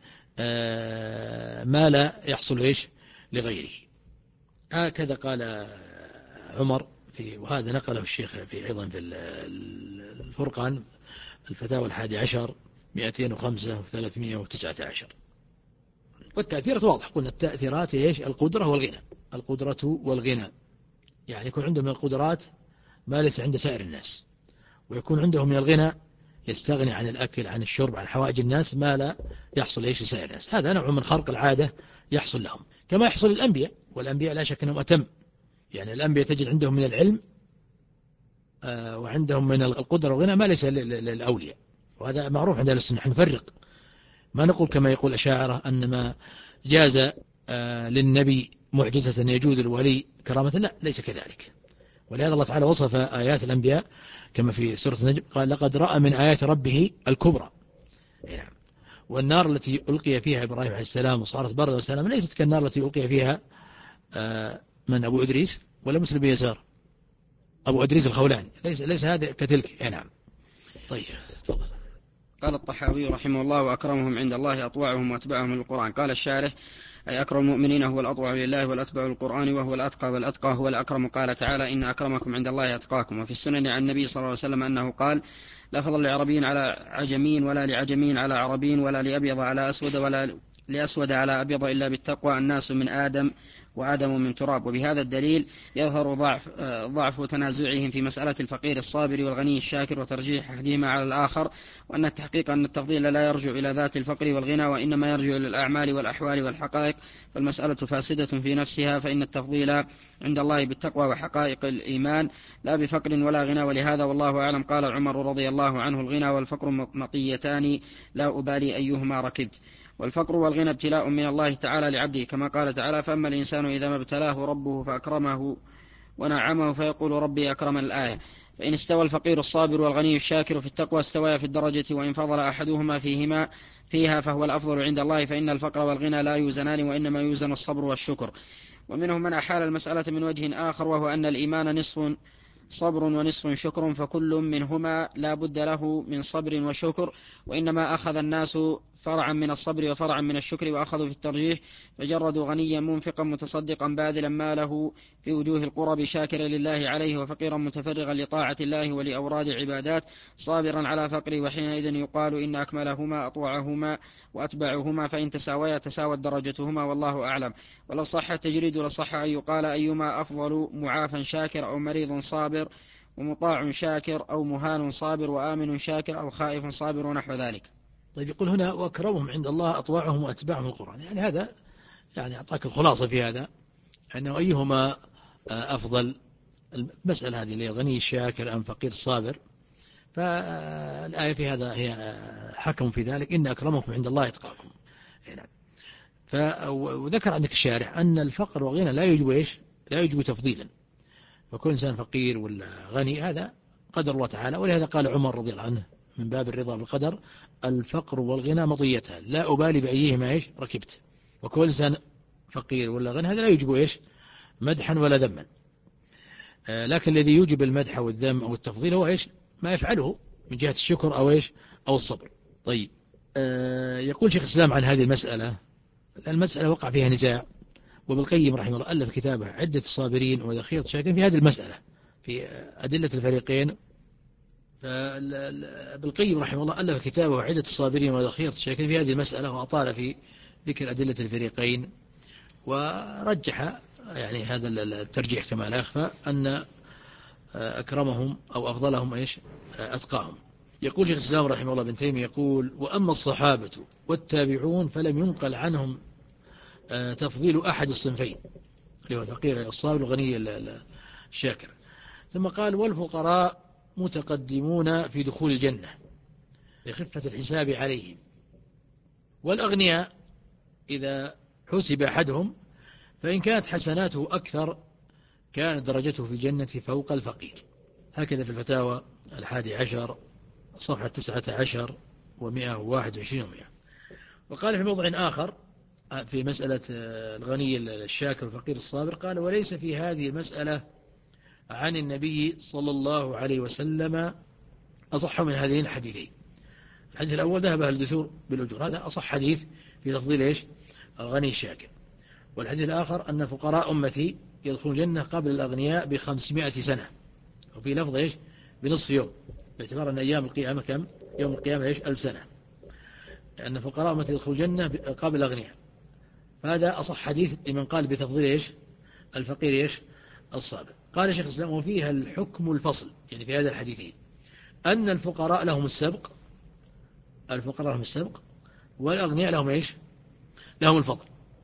ما لا يحصل إيش لغيره. هكذا قال عمر في، وهذا نقله الشيخ في أيضا في الفرقان الفتاوى الحادي عشر مئتين وخمسة وثلاثمائة وتسعة عشر. والتأثيرات واضح، قلنا التأثيرات إيش؟ القدرة والغنى، القدرة والغنى، يعني يكون عندهم من القدرات ما ليس عند سائر الناس، ويكون عندهم من الغنى يستغني عن الأكل عن الشرب عن حوائج الناس ما لا يحصل إيش لسائر الناس. هذا نوع من خرق العادة يحصل لهم، كما يحصل للأنبياء، والأنبياء لا شك أنهم أتم، يعني الأنبياء تجد عندهم من العلم آه وعندهم من القدرة والغنى ما ليس للأولياء، وهذا معروف عند السنة. نحن نفرق، ما نقول كما يقول الأشاعرة أن ما جاز آه للنبي معجزة يجوز الولي كرامة، لا ليس كذلك. ولهذا الله تعالى وصف آيات الأنبياء كما في سورة النجم قال لقد رأى من آيات ربه الكبرى. نعم. والنار التي ألقي فيها إبراهيم عليه السلام وصارت بردا وسلاما ليست كالنار التي ألقي فيها آه من أبو إدريس ولا مسلم بن يسار أبو إدريس الخولاني، ليس ليس هذا كتلك. نعم. طيب تفضل. قال الطحاوي رحمه الله وأكرمهم عند الله أطوعهم وأتبعهم للقرآن. قال الشارح أي أكرم المؤمنين هو الأطوع لله والأتبع للقرآن وهو الأتقى والأتقى هو الأكرم. قال تعالى إن أكرمكم عند الله أتقاكم. وفي السنن عن النبي صلى الله عليه وسلم أنه قال لا فضل لعربي على عجمي ولا لعجمي على عربي ولا لأبيض على أسود ولا لأسود على أبيض إلا بالتقوى الناس من آدم وآدم من تراب. وبهذا الدليل يظهر ضعف, ضعف تنازعهم في مسألة الفقير الصابر والغني الشاكر وترجيح أحدهما على الآخر، وأن التحقيق أن التفضيل لا يرجع إلى ذات الفقر والغنى وإنما يرجع إلى الأعمال والأحوال والحقائق، فالمسألة فاسدة في نفسها، فإن التفضيل عند الله بالتقوى وحقائق الإيمان لا بفقر ولا غنى. ولهذا والله أعلم قال عمر رضي الله عنه الغنى والفقر مطيتان لا أبالي أيهما ركبت. والفقر والغنى ابتلاء من الله تعالى لعبده، كما قال تعالى فأما الإنسان إذا ما ابتلاه ربه فأكرمه ونعمه فيقول ربي أكرمن. الآية. فإن استوى الفقير الصابر والغني الشاكر في التقوى استوى في الدرجة، وإن فضل أحدهما فيهما فيها فهو الأفضل عند الله، فإن الفقر والغنى لا يوزنان وإنما يوزن الصبر والشكر. ومنهم من أحال المسألة من وجه آخر، وهو أن الإيمان نصف صبر ونصف شكر، فكل منهما لا بد له من صبر وشكر، وإنما أخذ الناس فرعا من الصبر وفرعا من الشكر وأخذوا في الترجيح، فجردوا غنيا منفقا متصدقا باذلا ماله في وجوه القرب شاكرا لله عليه، وفقيرا متفرغا لطاعة الله ولأوراد العبادات صابرا على فقره، وحينئذ يقال إن أكملهما أطوعهما وأتبعهما، فإن تساويا تساوت درجتهما والله أعلم. ولو صح التجريد لصح أن يقال أيما أفضل معافى شاكر أو مريض صابر ومطاع شاكر أو مهان صابر وآمن شاكر أو خائف صابر ونحو ذلك. طيب يقول هنا وأكرمهم عند الله أطوعهم وأتبعهم القرآن، يعني هذا يعني أعطاك الخلاصة في هذا أنه أيهما أفضل المسألة هذه اللي الغني الشاكر أم فقير الصابر، فالآية في هذا هي حكم في ذلك إن أكرمكم عند الله أتقاكم. وذكر عندك الشارح أن الفقر وغنى لا يجب إيش لا يجب تفضيلا، فكل إنسان فقير ولا غني هذا قدر الله تعالى، ولهذا قال عمر رضي الله عنه من باب الرضا بالقدر: الفقر والغنى مطيتها لا أبالي بأيهما إيش ركبت. وكل إنسان فقير ولا غني هذا لا يجب إيش مدحا ولا ذما، لكن الذي يوجب المدح والذم أو التفضيل هو إيش ما يفعله من جهة الشكر أو إيش أو الصبر. طيب، يقول شيخ الإسلام عن هذه المسألة: المسألة وقع فيها نزاع، وابن القيم رحمه الله ألف كتابه عدة الصابرين وذخيرة الشاكرين في هذه المسألة في أدلة الفريقين. فابن القيم رحمه الله ألف كتابه عدة الصابرين وذخيرة الشاكرين في هذه المسألة، وأطال في ذكر أدلة الفريقين، ورجح يعني هذا الترجيح كما لا يخفى أن أكرمهم أو أفضلهم إيش أتقاهم. يقول شيخ الإسلام رحمه الله ابن تيمية يقول: وأما الصحابة والتابعون فلم ينقل عنهم تفضيل أحد الصنفين اللي هو الفقير الصابر الغني الشاكر. ثم قال: والفقراء متقدمون في دخول الجنة لخفة الحساب عليهم، والأغنياء إذا حسب أحدهم فإن كانت حسناته أكثر كانت درجته في الجنة فوق الفقير. هكذا في الفتاوى الحادي عشر صفحة تسعة عشر ومئة وواحد وعشرين ومئة. وقال في موضع آخر في مسألة الغني الشاكر والفقير الصابر، قال: وليس في هذه المسألة عن النبي صلى الله عليه وسلم أصح من هذين الحديثين. الحديث الأول ذهب أهل الدثور بالأجور، هذا أصح حديث في تفضيل إيش الغني الشاكر. والحديث الآخر أن فقراء أمتي يدخلون الجنة قبل الأغنياء بخمسمائة سنة، وفي لفظ إيش بنصف يوم، باعتبار أن أيام القيامة كم يوم القيامة إيش ألف سنة، أن فقراء أمتي يدخلون الجنة قبل الأغنياء. هذا أصح حديث لمن قال بتفضيل إيش الفقير إيش الصابر. قال شيخ الإسلام: وفيها الحكم الفصل، يعني في هذا الحديثين أن الفقراء لهم السبق الفقراء لهم السبق والأغنياء لهم إيش لهم الفضل،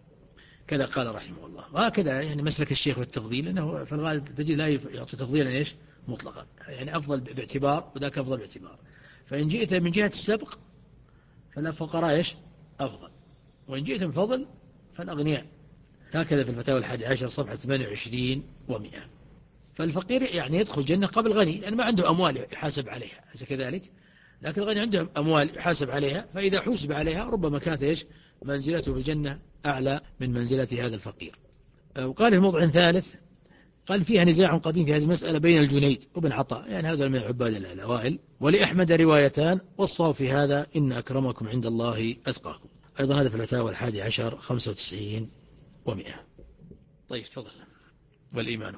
كذا قال رحمه الله. وهكذا يعني مسلك الشيخ في التفضيل، أنه في الغالب تجد لا يعطي تفضيلا إيش مطلقا، يعني أفضل باعتبار وذاك أفضل باعتبار. فإن جئت من جهة السبق فالفقراء إيش أفضل، وإن جئت من فضل فالأغنياء. هكذا في الفتاوى الحادي عشر صفحة ثمانية وعشرين ومئة. فالفقير يعني يدخل الجنة قبل الغني، لأن ما عنده أموال يحاسب عليها، أليس كذلك؟ لكن الغني عنده أموال يحاسب عليها، فإذا حسب عليها ربما كانت إيش منزلته في الجنة أعلى من منزلة هذا الفقير. وقال في موضع ثالث قال: فيها نزاع قديم في هذه المسألة بين الجنيد وابن عطاء، يعني هذا من عباد الأوائل، ولأحمد روايتان، والصواب في هذا إن أكرمكم عند الله أتقاكم. أيضا هذا في الفتاوى الحادي عشر خمسة وتسعين ومئة. طيب تفضل. والإيمان.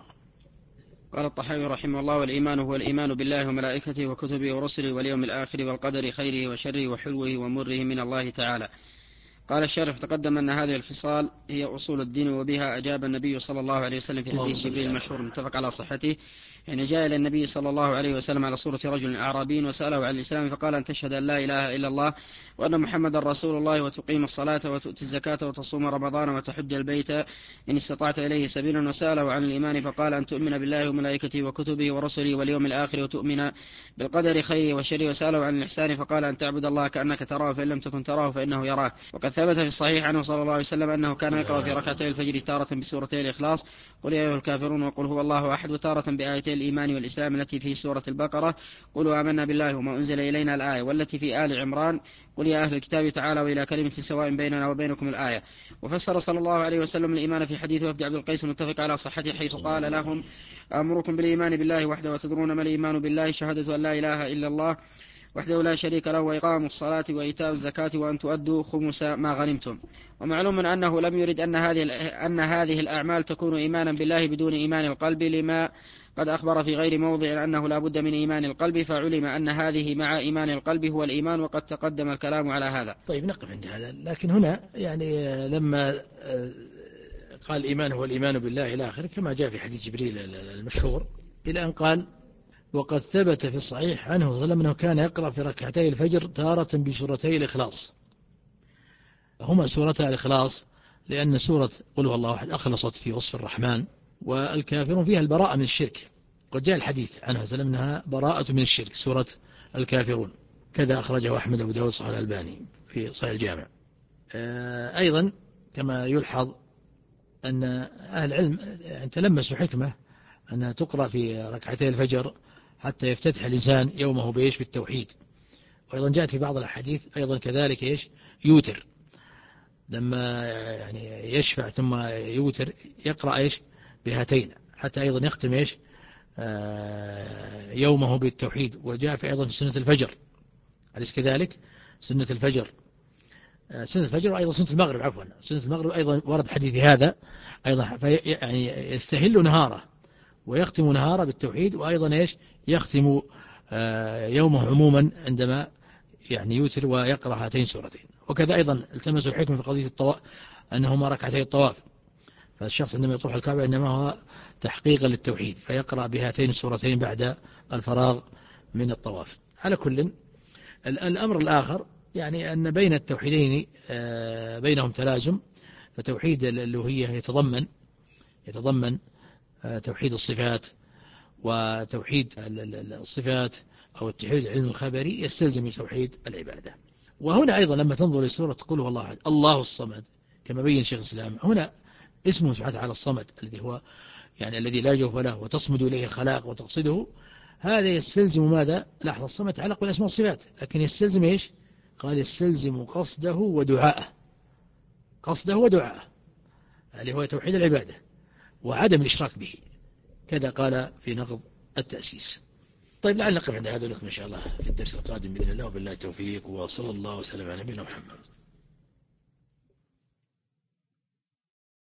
قال الطحاوي رحمه الله: والإيمان هو الإيمان بالله وملائكته وكتبه ورسله واليوم الآخر والقدر خيره وشره وحلوه ومره من الله تعالى. قال الشارح: تقدم أن هذه الخصال هي أصول الدين، وبها أجاب النبي صلى الله عليه وسلم في حديث جبريل المشهور المتفق على صحته، حين جاء إلى النبي صلى الله عليه وسلم على صورة رجل أعرابي وسأله عن الإسلام، فقال: أن تشهد أن لا إله إلا الله وأن محمد رسول الله، وتقيم الصلاة وتؤتي الزكاة وتصوم رمضان وتحج البيت إن استطعت إليه سبيلا. وسأله عن الإيمان فقال: أن تؤمن بالله وملائكته وكتبه ورسله واليوم الآخر وتؤمن بالقدر خيره وشره. وسأله عن الإحسان فقال: أن تعبد الله كأنك تراه فإن لم تكن تراه فإنه يراك. وقد ثبت في الصحيح عنه صلى الله عليه وسلم أنه كان يقرأ في ركعتي الفجر تارة بسورتي الإخلاص قل يا أيها الكافرون وقل هو الله أحد، وتارة بآيتي الإيمان والإسلام التي في سورة البقرة قلوا آمنا بالله وما أنزل إلينا الآية، والتي في آل عمران قل يا أهل الكتاب تعالوا إلى كلمة سواء بيننا وبينكم الآية. وفسر صلى الله عليه وسلم الإيمان في حديث وفد عبد القيس المتفق على صحته، حيث قال لهم: أمركم بالإيمان بالله وحده، وتدرون ما الإيمان بالله؟ شهادة أن لا إله إلا الله وحده لا شريك له، وإقام الصلاة وإيتاء الزكاة وأن تؤدوا خمس ما غنمتم. ومعلوم أنه لم يرد أن هذه أن هذه الأعمال تكون إيمانا بالله بدون إيمان القلب، لما قد أخبر في غير موضع أنه لا بد من إيمان القلب، فعلم أن هذه مع إيمان القلب هو الإيمان، وقد تقدم الكلام على هذا. طيب نقف عند هذا. لكن هنا يعني لما قال الإيمان هو الإيمان بالله إلى آخره كما جاء في حديث جبريل المشهور، إلى أن قال: وقد ثبت في الصحيح عنه صلى الله عليه وسلم أنه كان يقرأ في ركعتي الفجر تارة بسورتي الإخلاص. هما سورتا الإخلاص لأن سورة قل هو الله أحد أخلصت في وصف الرحمن، والكافرون فيها البراءة من الشرك، قد جاء الحديث عنها صلى الله عليه وسلم أنها براءة من الشرك سورة الكافرون. كذا أخرجه أحمد أبو داود صحيح الألباني في صحيح الجامع. أيضا كما يلحظ أن أهل العلم تلمسوا حكمة أنها تقرأ في ركعتي الفجر حتى يفتتح الإنسان يومه بإيش؟ بالتوحيد. وأيضا جاءت في بعض الأحاديث أيضا كذلك إيش؟ يوتر، لما يعني يشفع ثم يوتر يقرأ إيش؟ بهاتين حتى أيضا يختم إيش؟ آه يومه بالتوحيد. وجاء في أيضا في سنة الفجر، أليس كذلك؟ سنة الفجر آه سنة الفجر وأيضا سنة المغرب، عفوا سنة المغرب أيضا ورد حديث هذا أيضا، يعني يستهل نهاره ويختم نهاره بالتوحيد، وأيضا إيش؟ يختم آه يومه عموما عندما يعني يوتر ويقرأ هاتين سورتين. وكذا أيضا التمسوا الحكمة في قضية الطواف أنهما ركعتي الطواف، فالشخص عندما يطوف الكعبة إنما هو تحقيقا للتوحيد، فيقرأ بهاتين السورتين بعد الفراغ من الطواف. على كل، الأمر الآخر يعني أن بين التوحيدين بينهم تلازم، فتوحيد الألوهية يتضمن يتضمن توحيد الصفات، وتوحيد الصفات أو التوحيد العلم الخبري يستلزم توحيد العبادة. وهنا أيضا لما تنظر لسورة تقول هو الله الله الصمد كما بين شيخ الإسلام، هنا اسمه سبحانه وتعالى الصمد الذي هو يعني الذي لا جوف له وتصمد إليه الخلاق وتقصده، هذا يستلزم ماذا؟ لاحظ الصمد تعلق بالأسماء والصفات، لكن يستلزم إيش؟ قال يستلزم قصده ودعاءه، قصده ودعاءه اللي هو توحيد العبادة وعدم الإشراك به، كذا قال في نقض التأسيس. طيب لعل نقف عند هذا ونكمل إن شاء الله في الدرس القادم بإذن الله، وبالله التوفيق، وصلى الله وسلم على نبينا محمد.